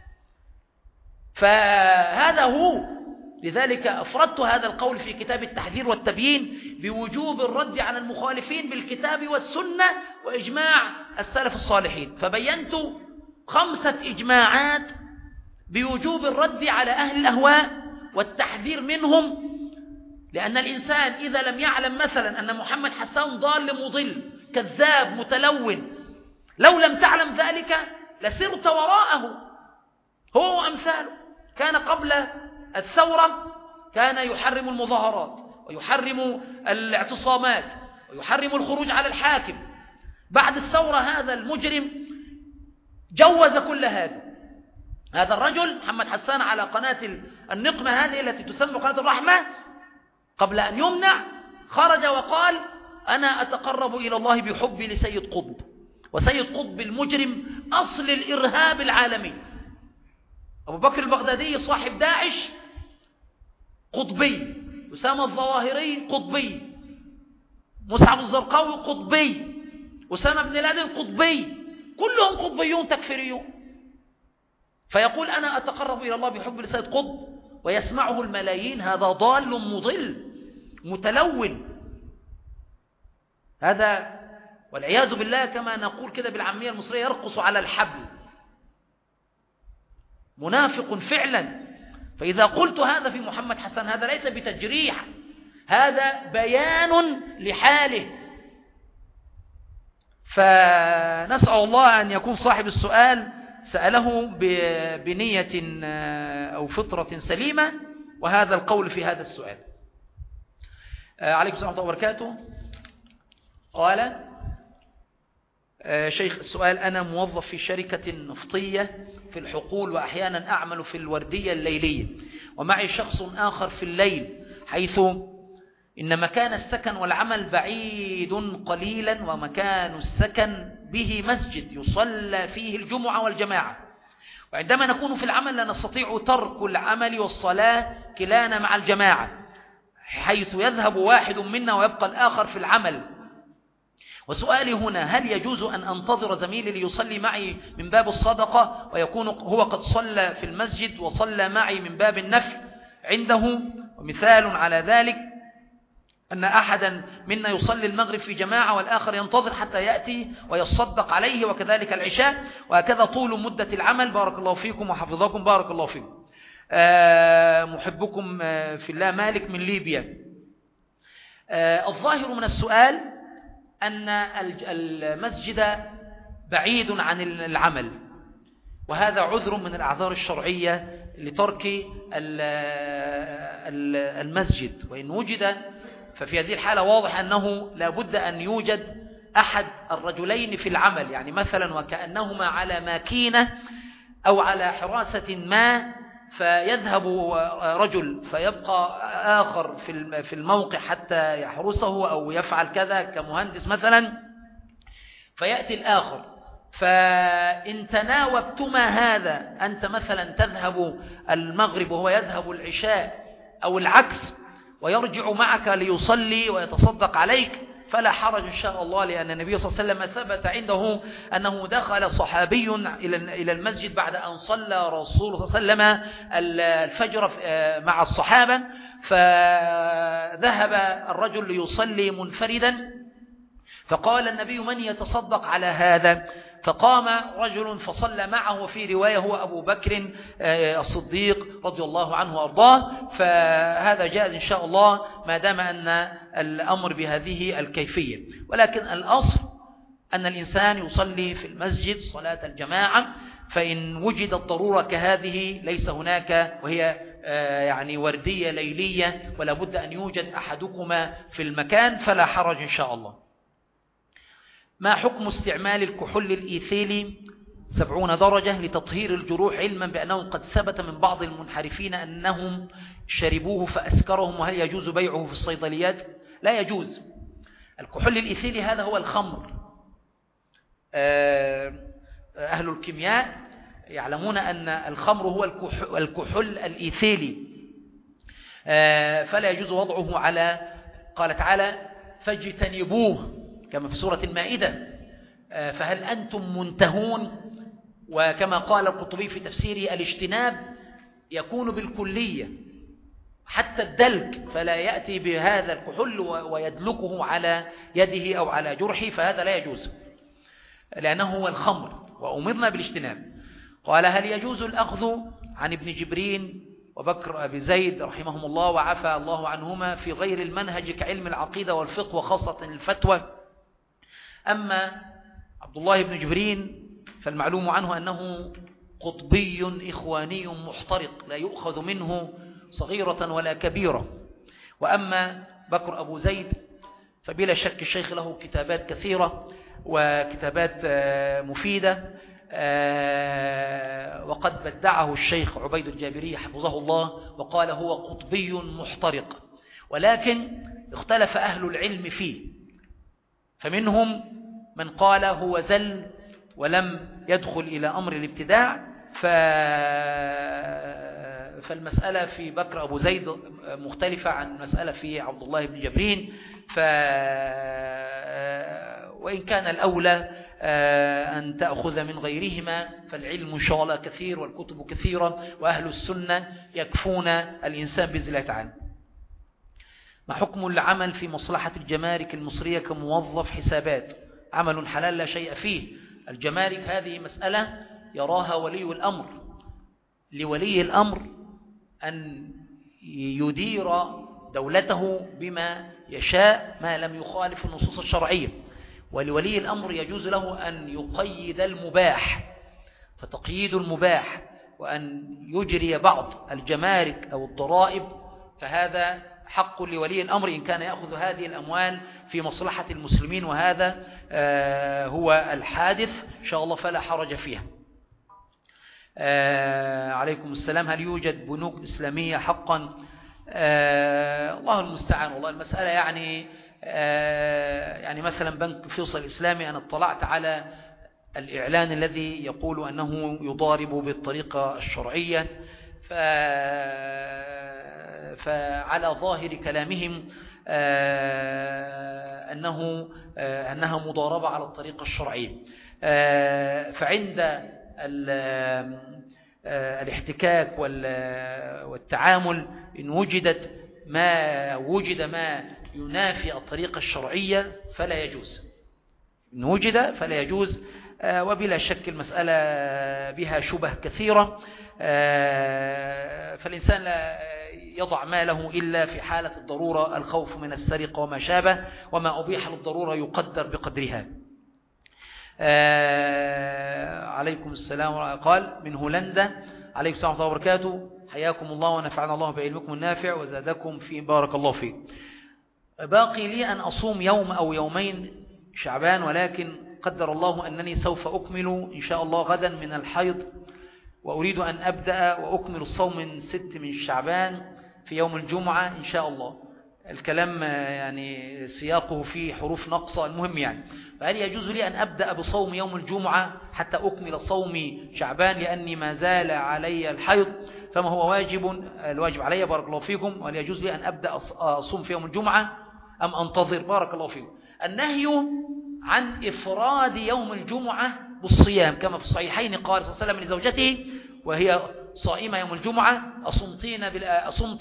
فهذا هو. لذلك أفردت هذا القول في كتاب التحذير والتبيين بوجوب الرد على المخالفين بالكتاب والسنة وإجماع السلف الصالحين، فبينت خمسة إجماعات بوجوب الرد على أهل الأهواء والتحذير منهم. لأن الإنسان إذا لم يعلم مثلا أن محمد حسان ضال مضل كذاب متلون، لو لم تعلم ذلك لسرت وراءه هو وأمثاله. كان قبل الثورة كان يحرم المظاهرات ويحرم الاعتصامات ويحرم الخروج على الحاكم. بعد الثورة هذا المجرم جوز كل هذا. هذا الرجل محمد حسان على قناة النقمة هذه التي تسمى قناة الرحمة، قبل أن يمنع خرج وقال أنا أتقرب إلى الله بحبي لسيد قطب، وسيد قطب المجرم أصل الإرهاب العالمي. أبو بكر البغدادي صاحب داعش قطبي، أسامة الظواهري قطبي، مصعب الزرقاوي قطبي، أسامة بن لادن قطبي، كلهم قطبيون تكفيريون. فيقول أنا أتقرب إلى الله بحب لسيد قطب ويسمعه الملايين. هذا ضال مضل متلون، هذا والعياذ بالله كما نقول كده بالعامية المصرية يرقص على الحبل، منافق فعلا. فإذا قلت هذا في محمد حسان هذا ليس بتجريح، هذا بيان لحاله. فنسأل الله أن يكون صاحب السؤال سأله بنية أو فطرة سليمة، وهذا القول في هذا السؤال. عليكم السلام ورحمة الله وبركاته. قال شيخ السؤال: أنا موظف في شركة نفطية في الحقول، وأحيانا أعمل في الوردية الليلية، ومعي شخص آخر في الليل، حيث إن مكان السكن والعمل بعيد قليلا، ومكان السكن به مسجد يصلى فيه الجمعة والجماعة، وعندما نكون في العمل لا نستطيع ترك العمل والصلاة كلانا مع الجماعة، حيث يذهب واحد منا ويبقى الآخر في العمل. وسؤالي هنا: هل يجوز أن أنتظر زميلي ليصلي معي من باب الصدقة ويكون هو قد صلى في المسجد وصلى معي من باب النفل عنده؟ ومثال على ذلك أن أحدا منا يصلي المغرب في جماعة والآخر ينتظر حتى يأتي ويصدق عليه، وكذلك العشاء، وهكذا طول مدة العمل. بارك الله فيكم وحفظكم. بارك الله فيكم. آه محبكم في الله، مالك من ليبيا. آه الظاهر من السؤال أن المسجد بعيد عن العمل، وهذا عذر من الأعذار الشرعية لترك المسجد، وإن وجد ففي هذه الحالة واضح أنه لا بد أن يوجد أحد الرجلين في العمل، يعني مثلا وكأنهما على ماكينة أو على حراسة ما، فيذهب رجل فيبقى آخر في الموقع حتى يحرسه أو يفعل كذا كمهندس مثلا، فيأتي الآخر. فإن تناوبتما هذا، أنت مثلا تذهب المغرب وهو يذهب العشاء أو العكس، ويرجع معك ليصلي ويتصدق عليك، فلا حرج إن شاء الله، لأن النبي صلى الله عليه وسلم ثبت عنده أنه دخل صحابي إلى المسجد بعد أن صلى رسول الله صلى الله عليه وسلم الفجر مع الصحابة، فذهب الرجل ليصلي منفردا، فقال النبي: من يتصدق على هذا؟ فقام رجل فصلى معه، وفي رواية هو أبو بكر الصديق رضي الله عنه وأرضاه. فهذا جائز إن شاء الله ما دام أن الأمر بهذه الكيفية. ولكن الأصل أن الإنسان يصلي في المسجد صلاة الجماعة، فإن وجدت ضرورة كهذه ليس هناك، وهي يعني وردية ليلية ولا بد أن يوجد أحدكما في المكان، فلا حرج إن شاء الله. ما حكم استعمال الكحول الإيثيلي سبعون درجة لتطهير الجروح، علما بأنه قد ثبت من بعض المنحرفين أنهم شربوه فأسكرهم، وهل يجوز بيعه في الصيدليات؟ لا يجوز. الكحول الإيثيلي هذا هو الخمر. أهل الكيمياء يعلمون أن الخمر هو الكحول الإيثيلي، فلا يجوز وضعه على، قال تعالى فاجتنبوه كما في سورة المائدة، فهل أنتم منتهون؟ وكما قال القرطبي في تفسيره الاجتناب يكون بالكلية حتى الدلك، فلا يأتي بهذا الكحول ويدلكه على يده أو على جرحه، فهذا لا يجوز لأنه هو الخمر وأمرنا بالاجتناب. قال هل يجوز الأخذ عن ابن جبرين وبكر أبي زيد رحمهم الله وعفى الله عنهما في غير المنهج كعلم العقيدة والفقه وخاصة الفتوى؟ أما عبد الله بن جبرين فالمعلوم عنه أنه قطبي إخواني محترق لا يؤخذ منه صغيرة ولا كبيرة. وأما بكر أبو زيد فبلا شك الشيخ له كتابات كثيرة وكتابات مفيدة، وقد بدعه الشيخ عبيد الجابري حفظه الله وقال هو قطبي محترق، ولكن اختلف أهل العلم فيه، فمنهم من قال هو زل ولم يدخل إلى أمر الابتداع، فالمسألة في بكر أبو زيد مختلفة عن المسألة في عبد الله بن جبرين، ف وإن كان الأولى أن تأخذ من غيرهما فالعلم إن شاء الله كثير والكتب كثيرة وأهل السنة يكفون الإنسان بإذن الله تعالى. ما حكم العمل في مصلحة الجمارك المصرية كموظف حسابات؟ عمل حلال لا شيء فيه. الجمارك هذه مسألة يراها ولي الأمر، لولي الأمر أن يدير دولته بما يشاء ما لم يخالف النصوص الشرعية، ولولي الأمر يجوز له أن يقيد المباح، فتقييد المباح وأن يجري بعض الجمارك أو الضرائب فهذا حق لولي الأمر إن كان يأخذ هذه الأموال في مصلحة المسلمين، وهذا هو الحادث إن شاء الله فلا حرج فيها. عليكم السلام. هل يوجد بنوك إسلامية حقا؟ الله المستعان. والله المسألة يعني يعني مثلا بنك فيصل الإسلامي أنا اطلعت على الإعلان الذي يقول أنه يضارب بالطريقة الشرعية، فعلى ظاهر كلامهم أنه أنها مضاربة على الطريقة الشرعية، فعند الاحتكاك والتعامل إن وجدت ما وجد ما ينافي الطريقة الشرعية فلا يجوز، إن وجد فلا يجوز. وبلا شك المسألة بها شبه كثيرة، فالإنسان لا يضع ماله إلا في حالة الضرورة، الخوف من السرقة وما شابه، وما أبيح للضرورة يقدر بقدرها. عليكم السلام. قال من هولندا. عليكم السلام ورحمة الله وبركاته. حياكم الله ونفعنا الله بعلمكم النافع وزادكم في بارك الله فيك. باقي لي أن أصوم يوم أو يومين شعبان، ولكن قدر الله أنني سوف أكمل إن شاء الله غدا من الحيض، وأريد أن أبدأ وأكمل الصوم من ست من شعبان في يوم الجمعة إن شاء الله. الكلام يعني سياقه فيه حروف نقصة، المهم يعني فهل يجوز لي أن أبدأ بصوم يوم الجمعة حتى أكمل صومي شعبان لأني ما زال علي الحيض؟ فما هو واجب الواجب علي بارك الله فيكم، وهل يجوز لي أن أبدأ أصوم في يوم الجمعة أم أنتظر؟ بارك الله فيكم. النهي عن إفراد يوم الجمعة بالصيام كما في الصحيحين قال صلى الله عليه وسلم لزوجته وهي صائمة يوم الجمعة أصمتين أصمت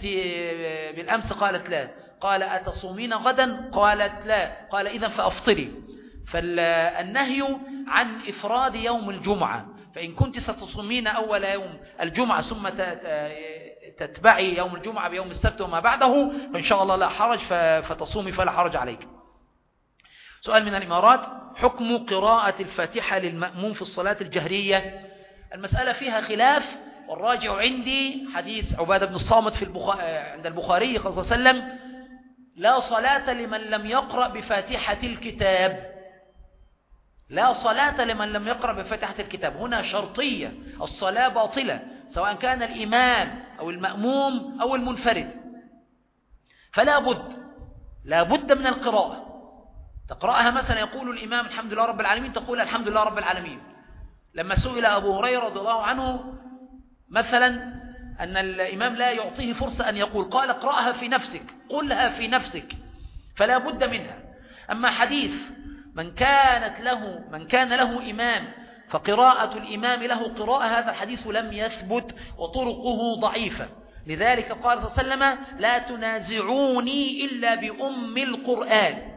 بالأمس؟ قالت لا. قال أتصومين غدا؟ قالت لا. قال إذن فأفطري. فالنهي عن إفراد يوم الجمعة، فإن كنت ستصومين أول يوم الجمعة ثم تتبعي يوم الجمعة بيوم السبت وما بعده فإن شاء الله لا حرج فتصومي فلا حرج عليك. سؤال من الإمارات: حكم قراءة الفاتحة للمأموم في الصلاة الجهرية؟ المسألة فيها خلاف، والراجع عندي حديث عبادة بن الصامت في البخ... عند البخاري صلى الله عليه وسلم: لا صلاة لمن لم يقرأ بفاتحة الكتاب. لا صلاة لمن لم يقرأ بفاتحة الكتاب، هنا شرطية، الصلاة باطلة سواء كان الإمام أو المأموم أو المنفرد، فلا بد لا بد من القراءة. تقرأها مثلا يقول الإمام الحمد لله رب العالمين، تقول الحمد لله رب العالمين. لما سئل أبو هريرة رضي الله عنه مثلا أن الإمام لا يعطيه فرصة أن يقول، قال اقرأها في نفسك، قلها في نفسك، فلا بد منها. أما حديث من كانت له من كان له إمام فقراءة الإمام له قراءة، هذا الحديث لم يثبت وطرقه ضعيفة. لذلك قال صلى الله عليه وسلم: لا تنازعوني إلا بأم القرآن.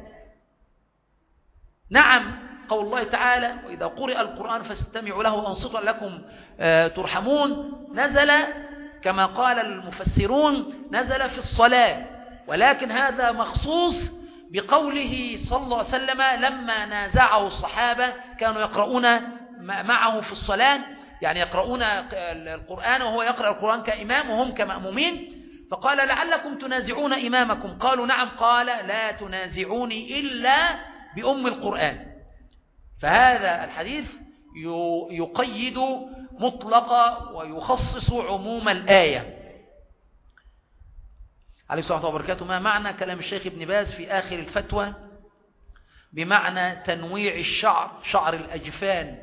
نعم، قول الله تعالى: وإذا قرئ القرآن فاستمعوا له وأنصتوا لكم ترحمون، نزل كما قال المفسرون نزل في الصلاة، ولكن هذا مخصوص بقوله صلى الله عليه وسلم لما نازعه الصحابة كانوا يقرؤون معه في الصلاة، يعني يقرؤون القرآن وهو يقرأ القرآن كإمام وهم كمأمومين، فقال: لعلكم تنازعون إمامكم، قالوا: نعم، قال: لا تنازعوني إلا بأم القرآن. فهذا الحديث يقيد مطلق ويخصص عموم الآية. عليه الصلاة وبركاته: ما معنى كلام الشيخ ابن باز في آخر الفتوى بمعنى تنويع الشعر شعر الأجفان؟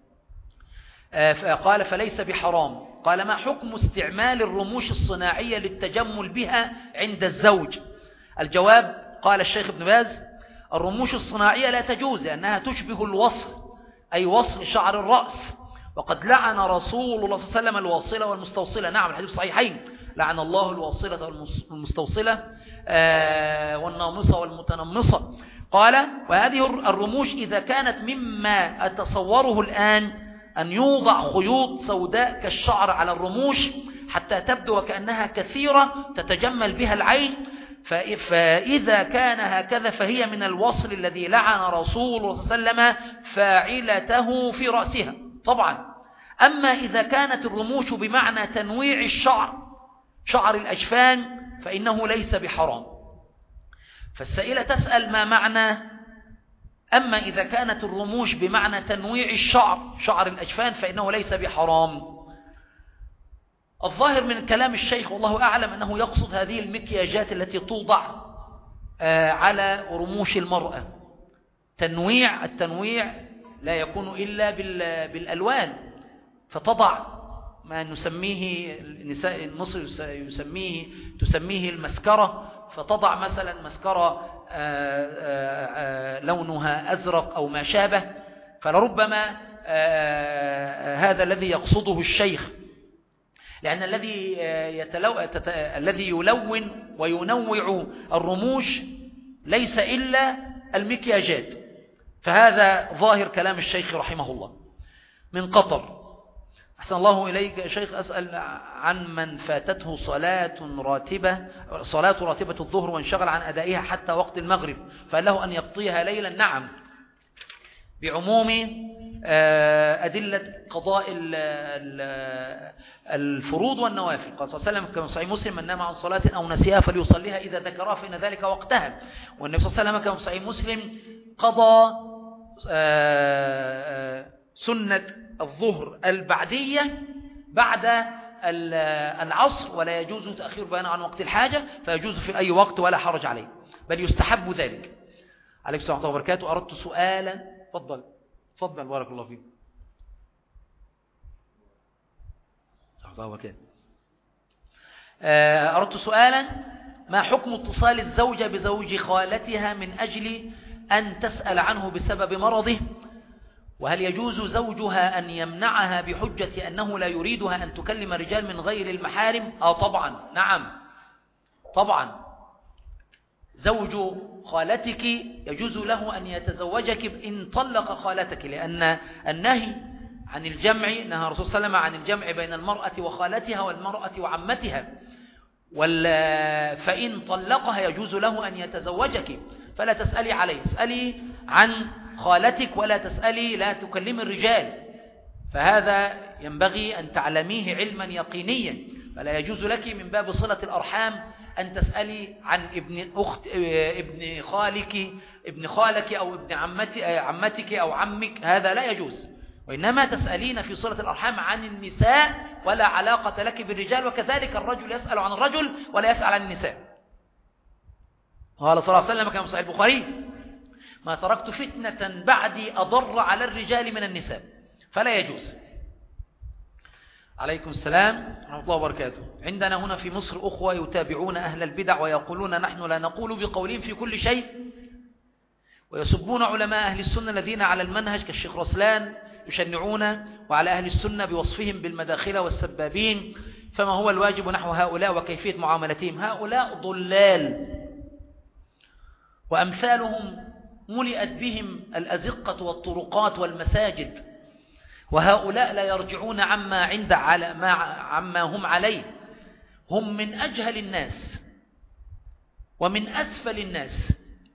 قال: فليس بحرام. قال: ما حكم استعمال الرموش الصناعية للتجمل بها عند الزوج؟ الجواب: قال الشيخ ابن باز: الرموش الصناعية لا تجوز لأنها تشبه الوصل، أي وصل شعر الرأس، وقد لعن رسول الله صلى الله عليه وسلم الواصلة والمستوصلة. نعم، الحديث صحيحين: لعن الله الواصلة والمستوصلة والنامصة والمتنمصة. قال: وهذه الرموش إذا كانت مما أتصوره الآن أن يوضع خيوط سوداء كالشعر على الرموش حتى تبدو وكأنها كثيرة تتجمل بها العين، فإذا كان هكذا فهي من الوصل الذي لعن رسول الله صلى الله عليه وسلم فاعلته في رأسها طبعا. أما إذا كانت الرموش بمعنى تنويع الشعر شعر الأجفان فإنه ليس بحرام. فالسائلة تسأل: ما معنى؟ أما إذا كانت الرموش بمعنى تنويع الشعر شعر الأجفان فإنه ليس بحرام. الظاهر من كلام الشيخ والله أعلم أنه يقصد هذه المكياجات التي توضع على رموش المرأة. تنويع التنويع لا يكون إلا بالألوان، فتضع ما نسميه النساء المصري يسميه تسميه المسكرة، فتضع مثلا مسكرة لونها أزرق أو ما شابه، فلربما هذا الذي يقصده الشيخ، لأن الذي يتلو... تت... الذي يلون وينوع الرموش ليس إلا المكياجات. فهذا ظاهر كلام الشيخ رحمه الله. من قطر: أحسن الله إليك يا شيخ، أسأل عن من فاتته صلاة راتبة صلاة راتبة الظهر وانشغل عن أدائها حتى وقت المغرب، فهل له أن يقضيها ليلا؟ نعم، بعموم أدلة قضاء الفروض والنوافل. قال صلى الله عليه وسلم كما صحيح مسلم: من نام عن صلاة أو نسيها فليصليها إذا ذكرها فإن ذلك وقتها. والنبي صلى الله عليه وسلم كما صحيح مسلم قضى سنة الظهر البعدية بعد العصر، ولا يجوز تأخير بيانه عن وقت الحاجة، فيجوز في أي وقت ولا حرج عليه، بل يستحب ذلك. عليكم السلام ورحمة الله وبركاته. أردت سؤالا. تفضل تفضل بارك الله فيك. أردت سؤالا: ما حكم اتصال الزوجة بزوج خالتها من أجل أن تسأل عنه بسبب مرضه؟ وهل يجوز زوجها أن يمنعها بحجة أنه لا يريدها أن تكلم رجال من غير المحارم؟ آه طبعا، نعم طبعا. زوج خالتك يجوز له أن يتزوجك إن طلق خالتك، لأن النهي عن الجمع، نهى الرسول صلى الله عليه وسلم عن الجمع بين المرأة وخالتها والمرأة وعمتها، فإن طلقها يجوز له أن يتزوجك، فلا تسألي عليه، اسألي عن خالتك ولا تسألي، لا تكلم الرجال، فهذا ينبغي أن تعلميه علما يقينيا. فلا يجوز لك من باب صلة الأرحام أن تسألي عن ابن أخت ابن خالك ابن خالك أو ابن عمتك أو عمك، هذا لا يجوز، وإنما تسألين في صلة الأرحام عن النساء ولا علاقة لك بالرجال، وكذلك الرجل يسأل عن الرجل ولا يسأل عن النساء. قال صلى الله عليه وسلم كما صحيح البخاري: ما تركت فتنة بعدي أضر على الرجال من النساء، فلا يجوز. عليكم السلام ورحمة الله وبركاته. عندنا هنا في مصر أخوة يتابعون أهل البدع ويقولون نحن لا نقول بقولهم في كل شيء، ويسبون علماء أهل السنة الذين على المنهج كالشيخ رسلان، يشنعون وعلى أهل السنة بوصفهم بالمداخلة والسبابين، فما هو الواجب نحو هؤلاء وكيفية معاملتهم؟ هؤلاء ضلال وأمثالهم ملئت بهم الأزقة والطرقات والمساجد، وهؤلاء لا يرجعون عما عند على ما عما هم عليه، هم من أجهل الناس ومن أسفل الناس.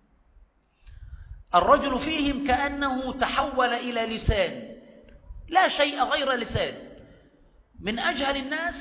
الرجل فيهم كأنه تحول إلى لسان، لا شيء غير لسان، من أجهل الناس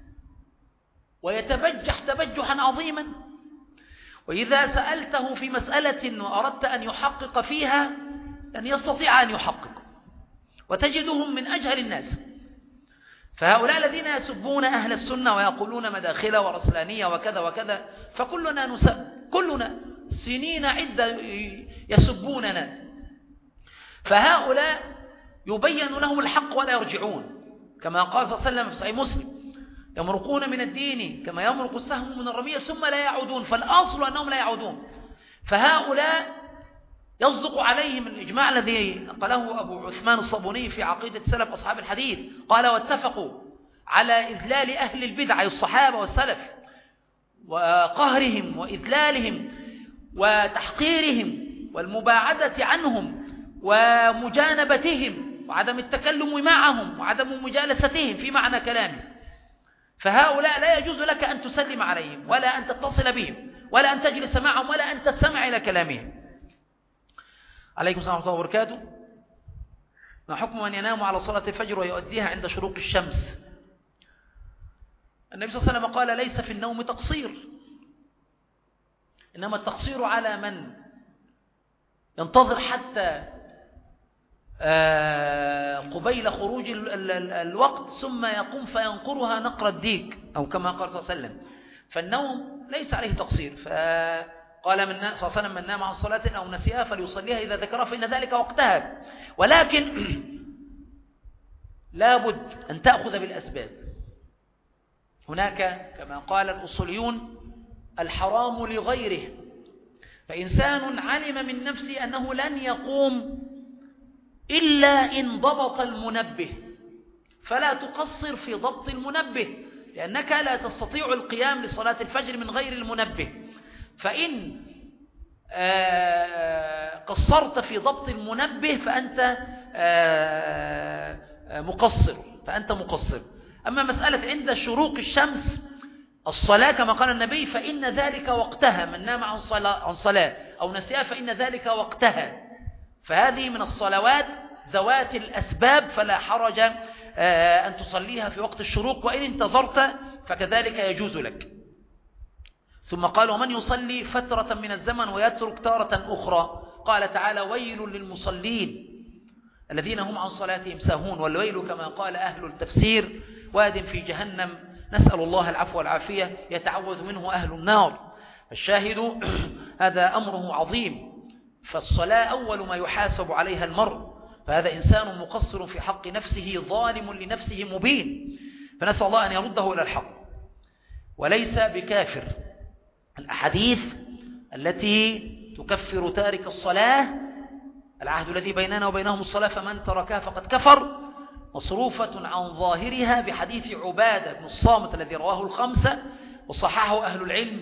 ويتبجح تبجحا عظيما، وإذا سألته في مسألة وأردت أن يحقق فيها لن يستطيع أن يحقق، وتجدهم من أجهل الناس. فهؤلاء الذين يسبون أهل السنة ويقولون مداخلة ورسلانية وكذا وكذا، فكلنا نسب، كلنا سنين عدة يسبوننا، فهؤلاء يبين لهم الحق ولا يرجعون، كما قال صلى الله عليه وسلم في صحيح مسلم: يمرقون من الدين كما يمرق السهم من الرمية ثم لا يعودون، فالأصل أنهم لا يعودون. فهؤلاء يصدق عليهم الإجماع الذي نقله أبو عثمان الصابوني في عقيدة سلف أصحاب الحديث، قال: واتفقوا على إذلال أهل البدع الصحابة والسلف، وقهرهم وإذلالهم وتحقيرهم والمباعدة عنهم ومجانبتهم وعدم التكلم معهم وعدم مجالستهم في معنى كلامه. فهؤلاء لا يجوز لك أن تسلم عليهم ولا أن تتصل بهم ولا أن تجلس معهم ولا أن تستمع إلى كلامهم. عليكم السلام ورحمة الله وبركاته. ما حكم من ينام على صلاة الفجر ويؤديها عند شروق الشمس؟ النبي صلى الله عليه وسلم قال: ليس في النوم تقصير، إنما التقصير على من ينتظر حتى قبيل خروج الوقت ثم يقوم فينقرها نقر الديك، أو كما قال صلى الله عليه وسلم. فالنوم ليس عليه تقصير. فقال من صلى الله عليه وسلم: من نام عن صلاة أو نسيها فليصليها إذا ذكرها فإن ذلك وقتها. ولكن لابد أن تأخذ بالأسباب. هناك كما قال الأصوليون: الحرام لغيره، فإنسان علم من نفسه أنه لن يقوم إلا إن ضبط المنبه، فلا تقصر في ضبط المنبه، لأنك لا تستطيع القيام لصلاة الفجر من غير المنبه. فإن قصرت في ضبط المنبه فأنت مقصر فأنت مقصر أما مسألة عند شروق الشمس الصلاة كما قال النبي: فإن ذلك وقتها، من نام عن صلاة, عن صلاة أو نسيها فإن ذلك وقتها. فهذه من الصلوات ذوات الأسباب، فلا حرج أن تصليها في وقت الشروق، وإن انتظرت فكذلك يجوز لك. ثم قال: ومن يصلي فترة من الزمن ويترك تارة أخرى، قال تعالى: ويل للمصلين الذين هم عن صلاتهم ساهون. والويل كما قال أهل التفسير واد في جهنم، نسأل الله العفو والعافية، يتعوذ منه أهل النار. الشاهد هذا أمره عظيم، فالصلاة أول ما يحاسب عليها المرء، فهذا إنسان مقصر في حق نفسه ظالم لنفسه مبين، فنسأل الله أن يرده إلى الحق، وليس بكافر. الأحاديث التي تكفر تارك الصلاة: العهد الذي بيننا وبينهم الصلاة فمن تركها فقد كفر، مصروفة عن ظاهرها بحديث عبادة بن الصامت الذي رواه الخمسة وصححه أهل العلم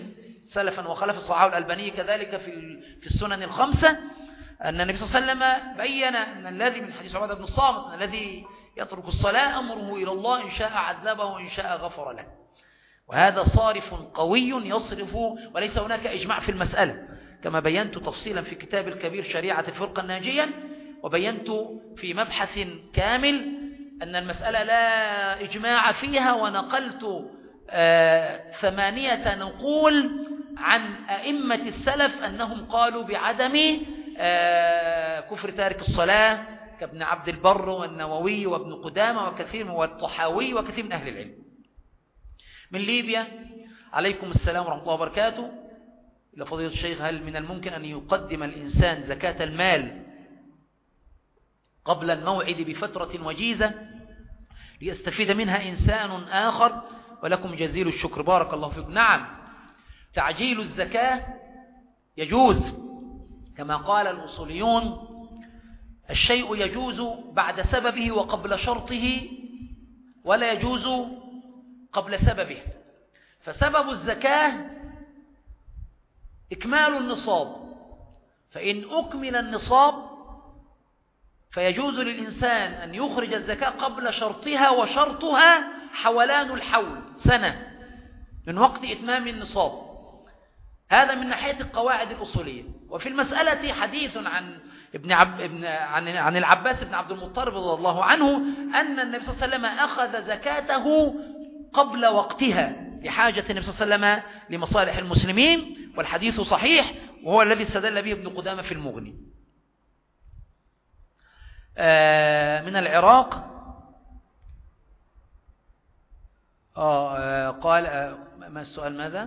سلفا وخلف الصحابة الألباني كذلك في في السنن الخمسة أن النبي صلى الله عليه وسلم بين أن الذي من حديث عبادة بن الصامت أن الذي يترك الصلاة أمره إلى الله إن شاء عذبه وإن شاء غفر له. وهذا صارف قوي يصرف، وليس هناك إجماع في المسألة كما بينت تفصيلا في كتاب الكبير شريعة الفرقة الناجية، وبينت في مبحث كامل أن المسألة لا إجماع فيها، ونقلت آه ثمانية نقول عن أئمة السلف أنهم قالوا بعدم آه كفر تارك الصلاة كابن عبد البر والنووي وابن قدامة وكثير والطحاوي وكثير من أهل العلم. من ليبيا عليكم السلام ورحمة الله وبركاته. إلى فضيلة الشيخ، هل من الممكن أن يقدم الإنسان زكاة المال قبل الموعد بفترة وجيزة ليستفيد منها إنسان آخر؟ ولكم جزيل الشكر بارك الله فيكم. نعم، تعجيل الزكاة يجوز كما قال الأصوليون: الشيء يجوز بعد سببه وقبل شرطه، ولا يجوز قبل سببه. فسبب الزكاة إكمال النصاب، فإن أكمل النصاب فيجوز للإنسان أن يخرج الزكاة قبل شرطها، وشرطها حولان الحول سنة من وقت إتمام النصاب. هذا من ناحية القواعد الأصولية. وفي المسألة حديث عن ابن عب ابن عن عن العباس بن عبد المطلب رضي الله عنه أن النبي صلى الله عليه وسلم أخذ زكاته قبل وقتها لحاجة النبي صلى الله عليه وسلم لمصالح المسلمين، والحديث صحيح، وهو الذي استدل به ابن قدامة في المغني. آه من العراق آه قال آه ما السؤال ماذا؟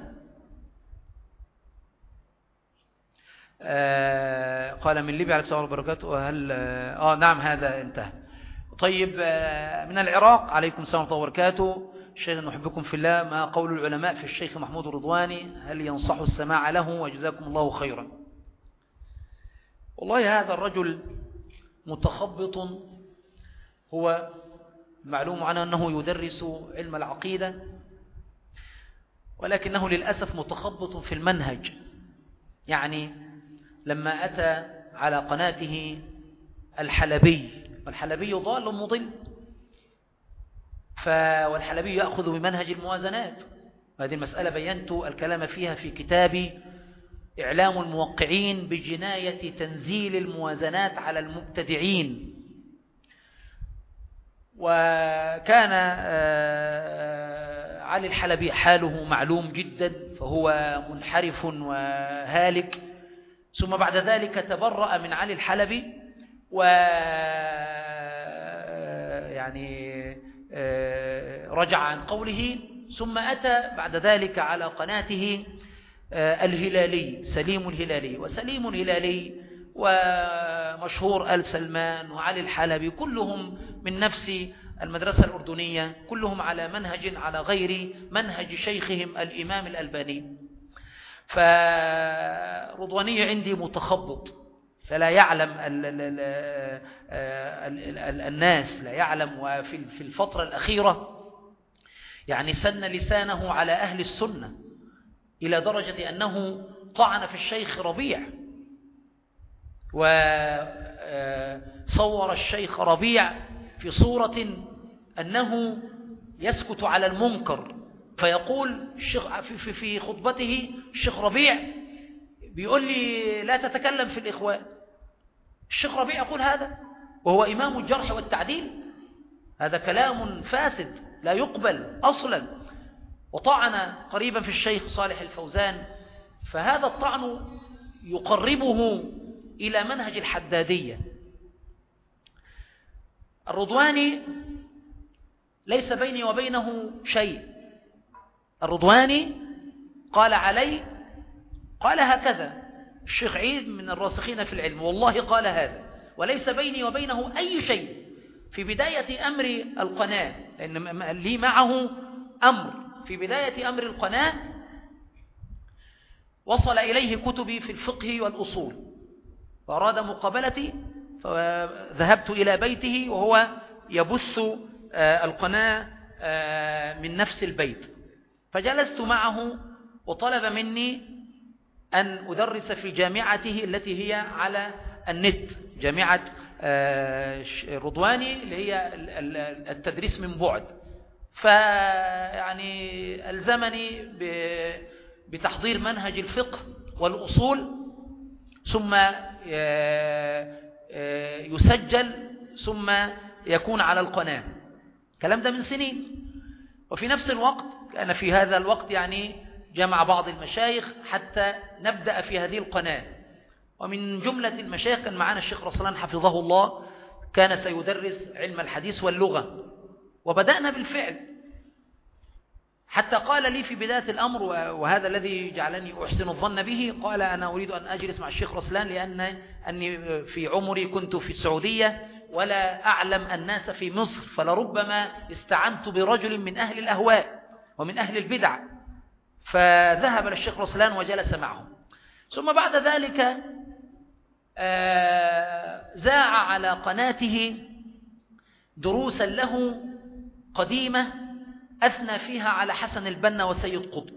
آه قال من ليبيا عليه السلام وبركاته. وهل آه, آه نعم هذا انتهى. طيب آه من العراق عليكم السلام وبركاته. شيخ نحبكم في الله، ما قول العلماء في الشيخ محمود الرضواني؟ هل ينصح السماع له؟ وجزاكم الله خيرا. والله هذا الرجل متخبط، هو معلوم عنه أنه يدرس علم العقيدة، ولكنه للأسف متخبط في المنهج. يعني لما أتى على قناته الحلبي، والحلبي ضال مضل، والحلبي يأخذ بمنهج الموازنات. هذه المسألة بينت الكلام فيها في كتابي إعلام الموقعين بجناية تنزيل الموازنات على المبتدعين. وكان علي الحلبي حاله معلوم جدا، فهو منحرف وهالك. ثم بعد ذلك تبرأ من علي الحلبي، و يعني رجع عن قوله. ثم أتى بعد ذلك على قناته الهلالي سليم الهلالي، وسليم الهلالي ومشهور آل سلمان وعلي الحلبي كلهم من نفس المدرسة الأردنية، كلهم على منهج على غير منهج شيخهم الإمام الألباني. فرضواني عندي متخبط، فلا يعلم ال ال ال ال ال الناس لا يعلم. وفي في الفترة الأخيرة يعني سن لسانه على أهل السنة إلى درجة أنه طعن في الشيخ ربيع، وصور الشيخ ربيع في صورة أنه يسكت على المنكر، فيقول الشيخ في في خطبته الشيخ ربيع بيقول لي لا تتكلم في الإخوان. الشيخ ربيع يقول هذا وهو إمام الجرح والتعديل؟ هذا كلام فاسد لا يقبل أصلا. وطعن قريبا في الشيخ صالح الفوزان، فهذا الطعن يقربه إلى منهج الحدادية. الرضواني ليس بيني وبينه شيء. الرضواني قال علي قال هكذا، الشيخ عيد من الراسخين في العلم والله قال هذا، وليس بيني وبينه أي شيء. في بداية أمر القناة، لأن لي معه أمر في بداية أمر القناة، وصل إليه كتبي في الفقه والأصول، فأراد مقابلتي، فذهبت إلى بيته وهو يبث القناة من نفس البيت، فجلست معه وطلب مني أن أدرس في جامعته التي هي على النت، جامعة رضواني اللي هي التدريس من بعد. فيعني ألزمني بتحضير منهج الفقه والأصول، ثم يسجل ثم يكون على القناة. الكلام ده من سنين. وفي نفس الوقت كان في هذا الوقت يعني جمع بعض المشايخ حتى نبدأ في هذه القناة. ومن جملة المشايخ كان معنا الشيخ رسلان حفظه الله، كان سيدرس علم الحديث واللغة، وبدأنا بالفعل، حتى قال لي في بداية الأمر، وهذا الذي جعلني أحسن الظن به، قال أنا أريد أن أجلس مع الشيخ رسلان لأن أني في عمري كنت في السعودية ولا أعلم الناس في مصر، فلربما استعنت برجل من أهل الأهواء ومن أهل البدع. فذهب للشيخ رسلان وجلس معهم. ثم بعد ذلك ذاع على قناته دروسا له قديمة أثنى فيها على حسن البنا وسيد قطب.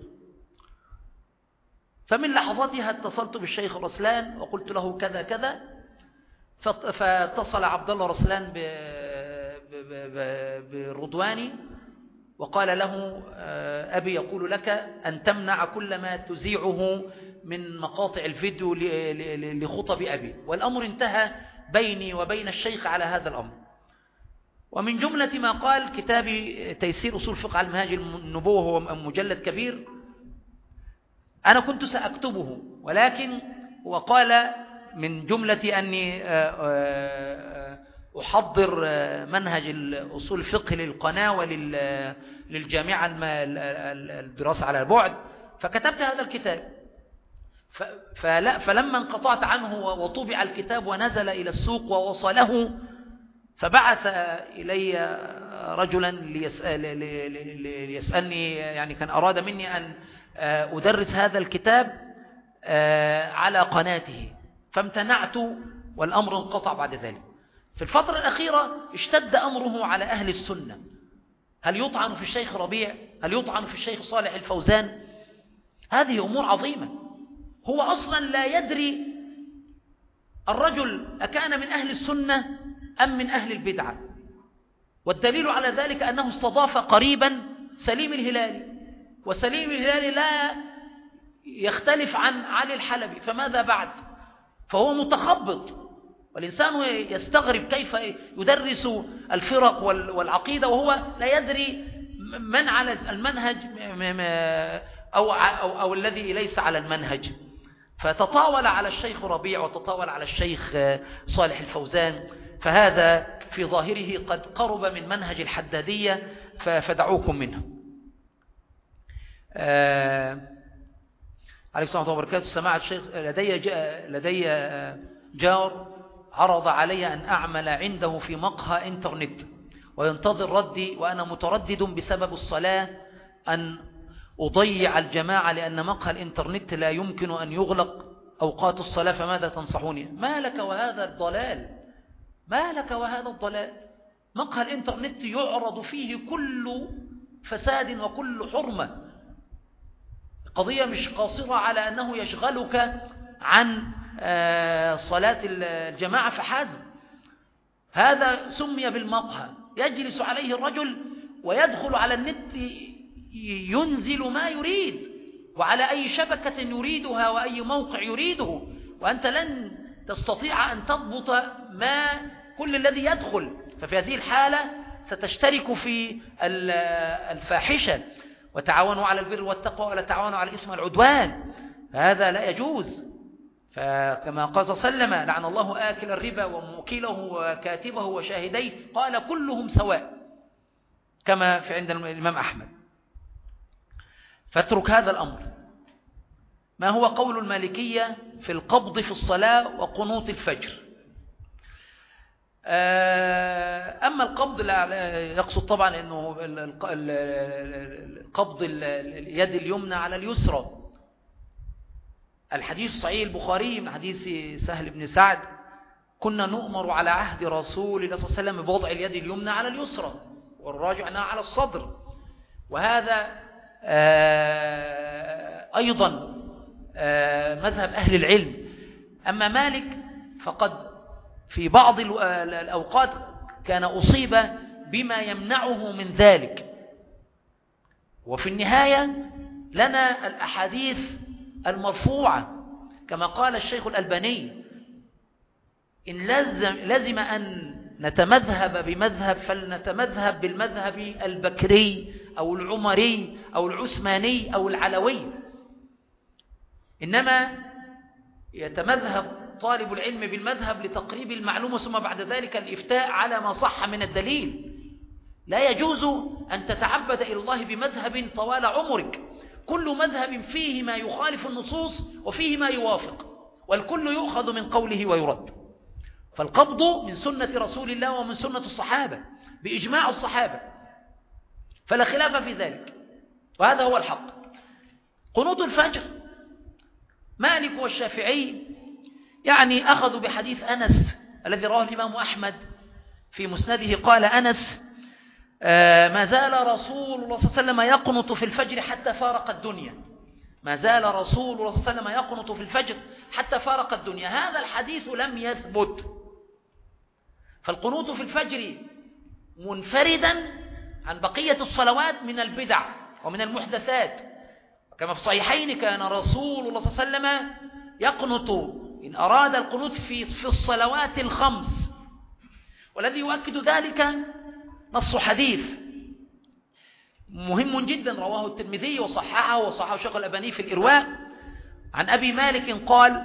فمن لحظاتها اتصلت بالشيخ رسلان وقلت له كذا كذا، فاتصل عبد الله رسلان برضواني وقال له أبي يقول لك أن تمنع كل ما تذيعه من مقاطع الفيديو لخطب أبي. والأمر انتهى بيني وبين الشيخ على هذا الأمر. ومن جملة ما قال كتابي تيسير أصول فقه على منهاج النبوة، هو مجلد كبير، أنا كنت سأكتبه، ولكن هو قال من جملة أني أحضر منهج أصول الفقه للقناة وللجامعة الدراسة على البعد، فكتبت هذا الكتاب. فلما انقطعت عنه وطبع الكتاب ونزل إلى السوق ووصله، فبعث إلي رجلا ليسأل ليسألني، يعني كان أراد مني أن أدرس هذا الكتاب على قناته، فامتنعت والأمر انقطع بعد ذلك. في الفترة الأخيرة اشتد أمره على أهل السنة. هل يطعن في الشيخ ربيع؟ هل يطعن في الشيخ صالح الفوزان؟ هذه أمور عظيمة. هو أصلا لا يدري الرجل أكان من أهل السنة أم من أهل البدعة. والدليل على ذلك أنه استضاف قريبا سليم الهلالي، وسليم الهلالي لا يختلف عن علي الحلبي، فماذا بعد؟ فهو متخبط، والإنسان يستغرب كيف يدرس الفرق والعقيدة وهو لا يدري من على المنهج أو, أو, أو الذي ليس على المنهج. فتطاول على الشيخ ربيع وتطاول على الشيخ صالح الفوزان، فهذا في ظاهره قد قرب من منهج الحدادية، فدعوكم منه. آه عليه الصلاة وبركاته. سماعة الشيخ، لدي, لدي جار عرض علي أن أعمل عنده في مقهى إنترنت وينتظر ردي، وأنا متردد بسبب الصلاة أن أضيع الجماعة، لأن مقهى الإنترنت لا يمكن أن يغلق أوقات الصلاة، فماذا تنصحوني؟ ما لك وهذا الضلال، ما لك وهذا الضلال. مقهى الإنترنت يعرض فيه كل فساد وكل حرمة. قضية مش قاصرة على أنه يشغلك عن صلاة الجماعة فحسب. هذا سمي بالمقهى، يجلس عليه الرجل ويدخل على النت ينزل ما يريد وعلى أي شبكة يريدها وأي موقع يريده، وأنت لن تستطيع أن تضبط ما كل الذي يدخل. ففي هذه الحالة ستشترك في الفاحشة. وتعاونوا على البر والتقوى ولا تعاونوا على الإثم والعدوان، هذا لا يجوز. فكما قال صلى الله عليه وسلم: لعن الله آكل الربا وموكله وكاتبه وشاهديه، قال كلهم سواء، كما في عند الإمام أحمد. فاترك هذا الأمر. ما هو قول المالكية في القبض في الصلاة وقنوط الفجر؟ أما القبض لا يقصد طبعا أنه القبض اليد اليمنى على اليسرى. الحديث صحيح البخاري من حديث سهل بن سعد: كنا نؤمر على عهد رسول الله صلى الله عليه وسلم بوضع اليد اليمنى على اليسرى، والراجع أنها على الصدر. وهذا أيضا مذهب أهل العلم. أما مالك فقد في بعض الأوقات كان أصيب بما يمنعه من ذلك. وفي النهاية لنا الأحاديث المرفوعة كما قال الشيخ الألباني: إن لازم, لازم أن نتمذهب بمذهب فلنتمذهب بالمذهب البكري أو العمري أو العثماني أو العلوي. إنما يتمذهب طالب العلم بالمذهب لتقريب المعلومة ثم بعد ذلك الإفتاء على ما صح من الدليل. لا يجوز أن تتعبد إلى الله بمذهب طوال عمرك. كل مذهب فيه ما يخالف النصوص وفيه ما يوافق، والكل يؤخذ من قوله ويرد. فالقبض من سنة رسول الله ومن سنة الصحابة بإجماع الصحابة، فلا خلاف في ذلك، وهذا هو الحق. قنوت الفجر مالك والشافعي يعني أخذوا بحديث أنس الذي رواه الإمام أحمد في مسنده. قال أنس: آه ما زال رسول الله صلى الله عليه وسلم يقنط في الفجر حتى فارق الدنيا. ما زال رسول الله صلى الله عليه وسلم يقنط في الفجر حتى فارق الدنيا. هذا الحديث لم يثبت. فالقنوت في الفجر منفردا عن بقية الصلوات من البدع ومن المحدثات، كما في الصحيحين كان رسول الله صلى الله عليه وسلم يقنط إن أراد القنوت في في الصلوات الخمس. والذي يؤكد ذلك نص حديث مهم جدا رواه الترمذي وصححه وصححه الشيخ الألباني في الإرواء عن أبي مالك قال: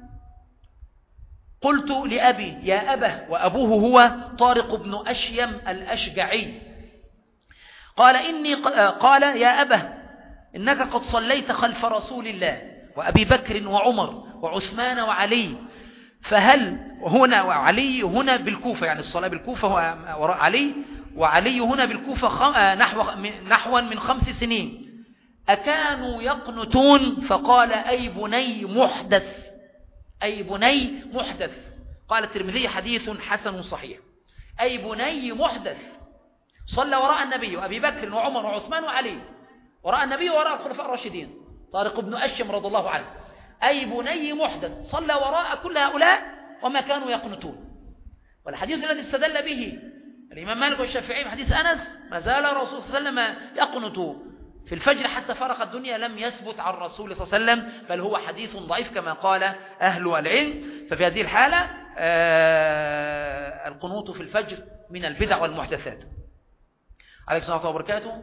قلت لأبي يا أبه، وأبوه هو طارق بن أشيم الأشجعي، قال إني قال يا أبه إنك قد صليت خلف رسول الله وأبي بكر وعمر وعثمان وعلي، فهل هنا وعلي هنا بالكوفة، يعني الصلاة بالكوفة وراء علي، وعلي هنا بالكوفة نحو نحوا من خمس سنين، أكانوا يقنتون؟ فقال: أي بني محدث، أي بني محدث. قال الترمذي: حديث حسن صحيح. أي بني محدث صلى وراء النبي وأبي بكر وعمر وعثمان وعلي، وراء النبي وراء الخلفاء الراشدين، طارق بن أشيم رضي الله عنه. أي بني محدث صلى وراء كل هؤلاء وما كانوا يقنتون. والحديث الذي استدل به الإمام مالك والشافعي من حديث أنس: ما زال الرسول صلى الله عليه وسلم يقنت في الفجر حتى فرق الدنيا، لم يثبت عن الرسول صلى الله عليه وسلم، بل هو حديث ضعيف كما قال أهل العلم. ففي هذه الحالة آه القنوت في الفجر من البدع والمحدثات. عليكم السلام ورحمة الله وبركاته.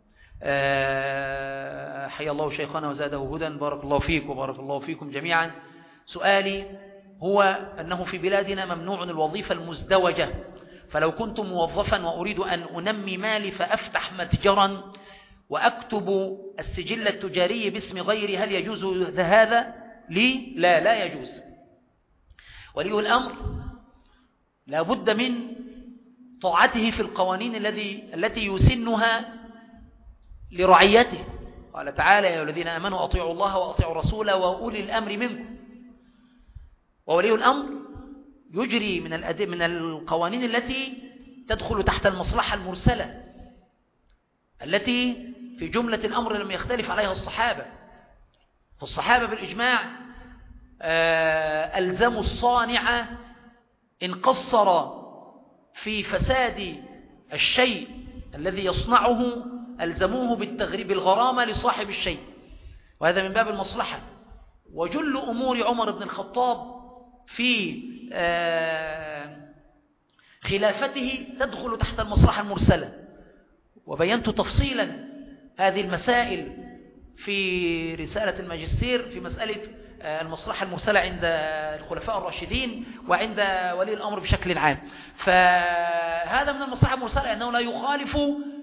آه حيا الله شيخنا وزاده هدى، بارك الله فيك وبارك الله فيكم جميعا. سؤالي هو أنه في بلادنا ممنوع الوظيفة المزدوجة، فلو كنت موظفا وأريد أن أنمي مالي فأفتح متجرا وأكتب السجل التجاري باسم غيري، هل يجوز هذا لي؟ لا، لا يجوز. ولي الأمر لا بد من طاعته في القوانين الذي التي يسنها لرعيته. قال تعالى: يا الذين آمنوا أطيعوا الله وأطيعوا الرسول وأولي الأمر منكم. وولي الأمر يجري من من القوانين التي تدخل تحت المصلحة المرسلة التي في جملة الأمر لم يختلف عليها الصحابة. فالصحابة بالإجماع ألزموا الصانع إن قصر في فساد الشيء الذي يصنعه ألزموه بالتغريب الغرامة لصاحب الشيء، وهذا من باب المصلحة. وجل أمور عمر بن الخطاب في خلافته تدخل تحت المصلحة المرسلة، وبينت تفصيلا هذه المسائل في رسالة الماجستير في مسألة المصلحة المرسلة عند الخلفاء الراشدين وعند ولي الأمر بشكل عام. فهذا من المصلحة المرسلة أنه لا يخالف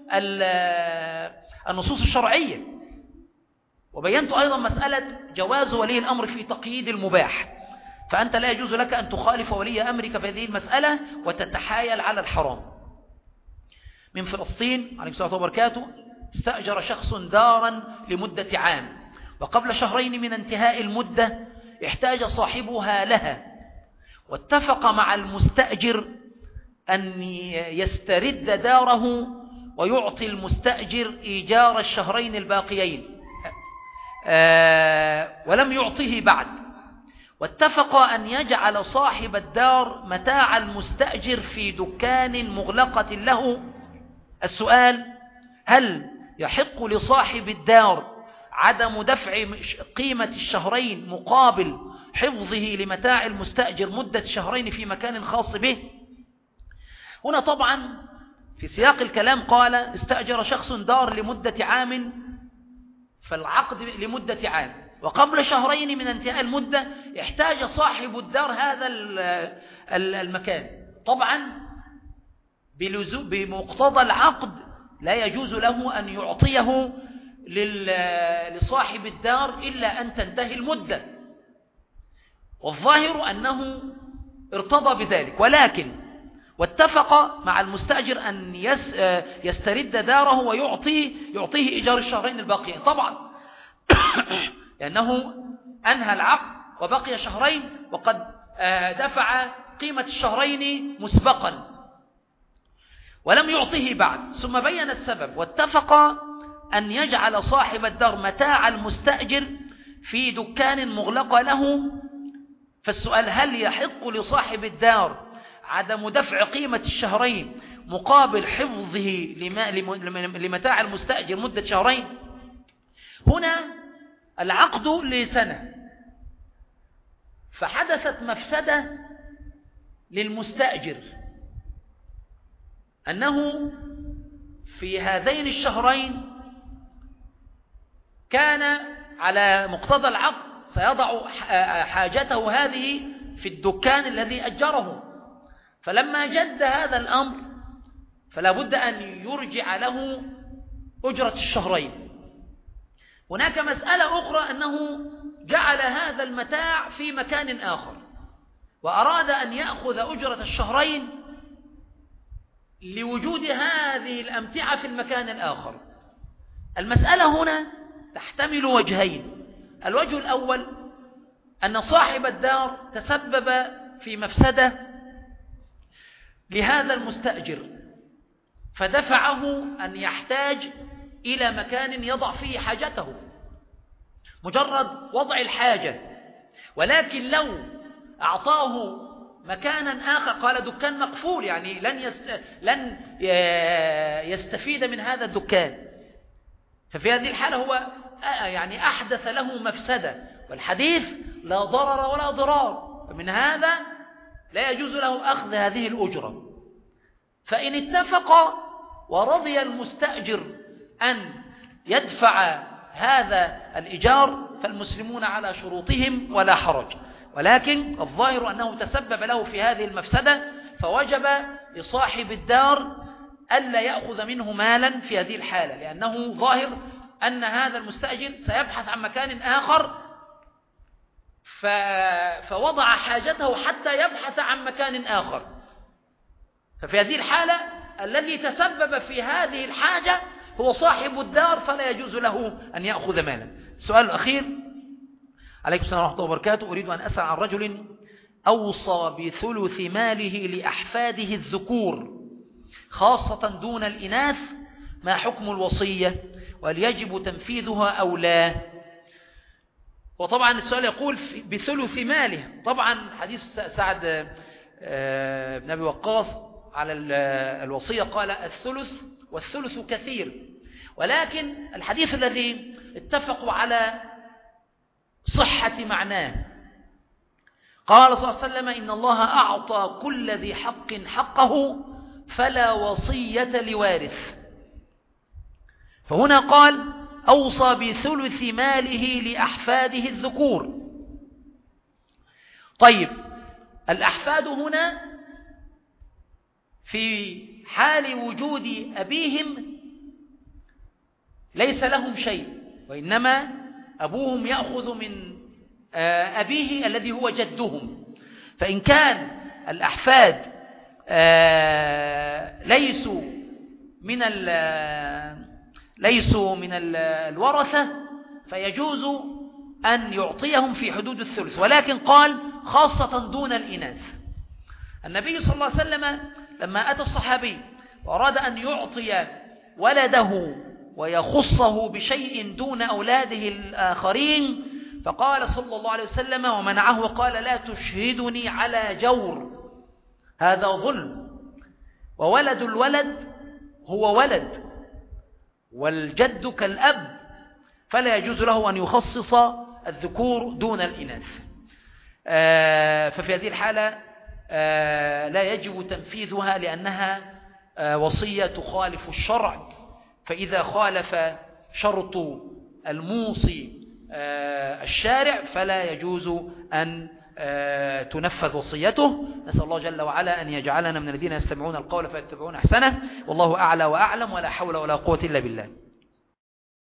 النصوص الشرعية. وبينت أيضا مسألة جواز ولي الأمر في تقييد المباح، فأنت لا يجوز لك أن تخالف ولي أمرك في هذه المسألة وتتحايل على الحرام. من فلسطين عليه الصلاة وبركاته: استأجر شخص دارا لمدة عام، وقبل شهرين من انتهاء المدة احتاج صاحبها لها، واتفق مع المستأجر أن يسترد داره ويعطي المستأجر إيجار الشهرين الباقيين. ولم يعطه بعد، واتفق أن يجعل صاحب الدار متاع المستأجر في دكان مغلقة له. السؤال: هل يحق لصاحب الدار عدم دفع قيمة الشهرين مقابل حفظه لمتاع المستأجر مدة شهرين في مكان خاص به؟ هنا طبعا في سياق الكلام قال: استأجر شخص دار لمدة عام، فالعقد لمدة عام، وقبل شهرين من انتهاء المدة احتاج صاحب الدار هذا المكان. طبعا بمقتضى العقد لا يجوز له أن يعطيه لصاحب الدار إلا أن تنتهي المدة، والظاهر أنه ارتضى بذلك، ولكن واتفق مع المستأجر أن يسترد داره ويعطيه يعطيه إيجار الشهرين الباقيين، طبعا لأنه أنهى العقد وبقي شهرين وقد دفع قيمة الشهرين مسبقا ولم يعطيه بعد. ثم بين السبب: واتفق أن يجعل صاحب الدار متاع المستأجر في دكان مغلقة له. فالسؤال: هل يحق لصاحب الدار عدم دفع قيمة الشهرين مقابل حفظه لمتاع المستأجر مدة شهرين؟ هنا العقد لسنة، فحدثت مفسدة للمستأجر أنه في هذين الشهرين كان على مقتضى العقد سيضع حاجته هذه في الدكان الذي أجره، فلما جد هذا الأمر فلا بد أن يرجع له أجرة الشهرين. هناك مسألة أخرى أنه جعل هذا المتاع في مكان آخر وأراد أن يأخذ أجرة الشهرين لوجود هذه الأمتعة في المكان الآخر. المسألة هنا تحتمل وجهين: الوجه الأول أن صاحب الدار تسبب في مفسدة لهذا المستأجر فدفعه أن يحتاج إلى مكان يضع فيه حاجته، مجرد وضع الحاجة، ولكن لو أعطاه مكانا آخر قال دكان مقفول يعني لن لن يستفيد من هذا الدكان، ففي هذه الحالة هو يعني أحدث له مفسدة، والحديث لا ضرر ولا ضرار، فمن هذا لا يجوز له أخذ هذه الأجرة. فإن اتفق ورضي المستأجر أن يدفع هذا الإيجار فالمسلمون على شروطهم ولا حرج، ولكن الظاهر أنه تسبب له في هذه المفسدة، فوجب لصاحب الدار ألا يأخذ منه مالا في هذه الحالة، لأنه ظاهر أن هذا المستأجر سيبحث عن مكان آخر فوضع حاجته حتى يبحث عن مكان آخر، ففي هذه الحالة الذي تسبب في هذه الحاجة هو صاحب الدار، فلا يجوز له أن يأخذ مالا. السؤال الأخير: عليكم السلام ورحمة الله وبركاته. أريد أن أسأل عن رجل أوصى بثلث ماله لأحفاده الذكور خاصة دون الإناث، ما حكم الوصية؟ وهل يجب تنفيذها أو لا؟ وطبعا السؤال يقول بثلث ماله. طبعا حديث سعد بن أبي وقاص على الوصية قال الثلث، والثلث كثير، ولكن الحديث الذي اتفقوا على صحة معناه قال صلى الله عليه وسلم: إن الله أعطى كل ذي حق حقه فلا وصية لوارث. فهنا قال أوصى بثلث ماله لأحفاده الذكور. طيب، الأحفاد هنا في حال وجود أبيهم ليس لهم شيء، وإنما أبوهم يأخذ من أبيه الذي هو جدهم. فإن كان الأحفاد ليسوا من ليسوا من الورثة فيجوز أن يعطيهم في حدود الثلث، ولكن قال خاصة دون الإناث. النبي صلى الله عليه وسلم لما أتى الصحابي وأراد أن يعطي ولده ويخصه بشيء دون أولاده الآخرين، فقال صلى الله عليه وسلم ومنعه قال لا تشهدني على جور، هذا ظلم. وولد الولد هو ولد، والجد كالأب، فلا يجوز له أن يخصص الذكور دون الإناث. ففي هذه الحالة لا يجب تنفيذها لأنها وصية تخالف الشرع، فإذا خالف شرط الموصي الشارع فلا يجوز أن تنفذ وصيته. نسأل الله جل وعلا أن يجعلنا من الذين يستمعون القول فيتبعون أحسنه، والله أعلى وأعلم، ولا حول ولا قوة إلا بالله.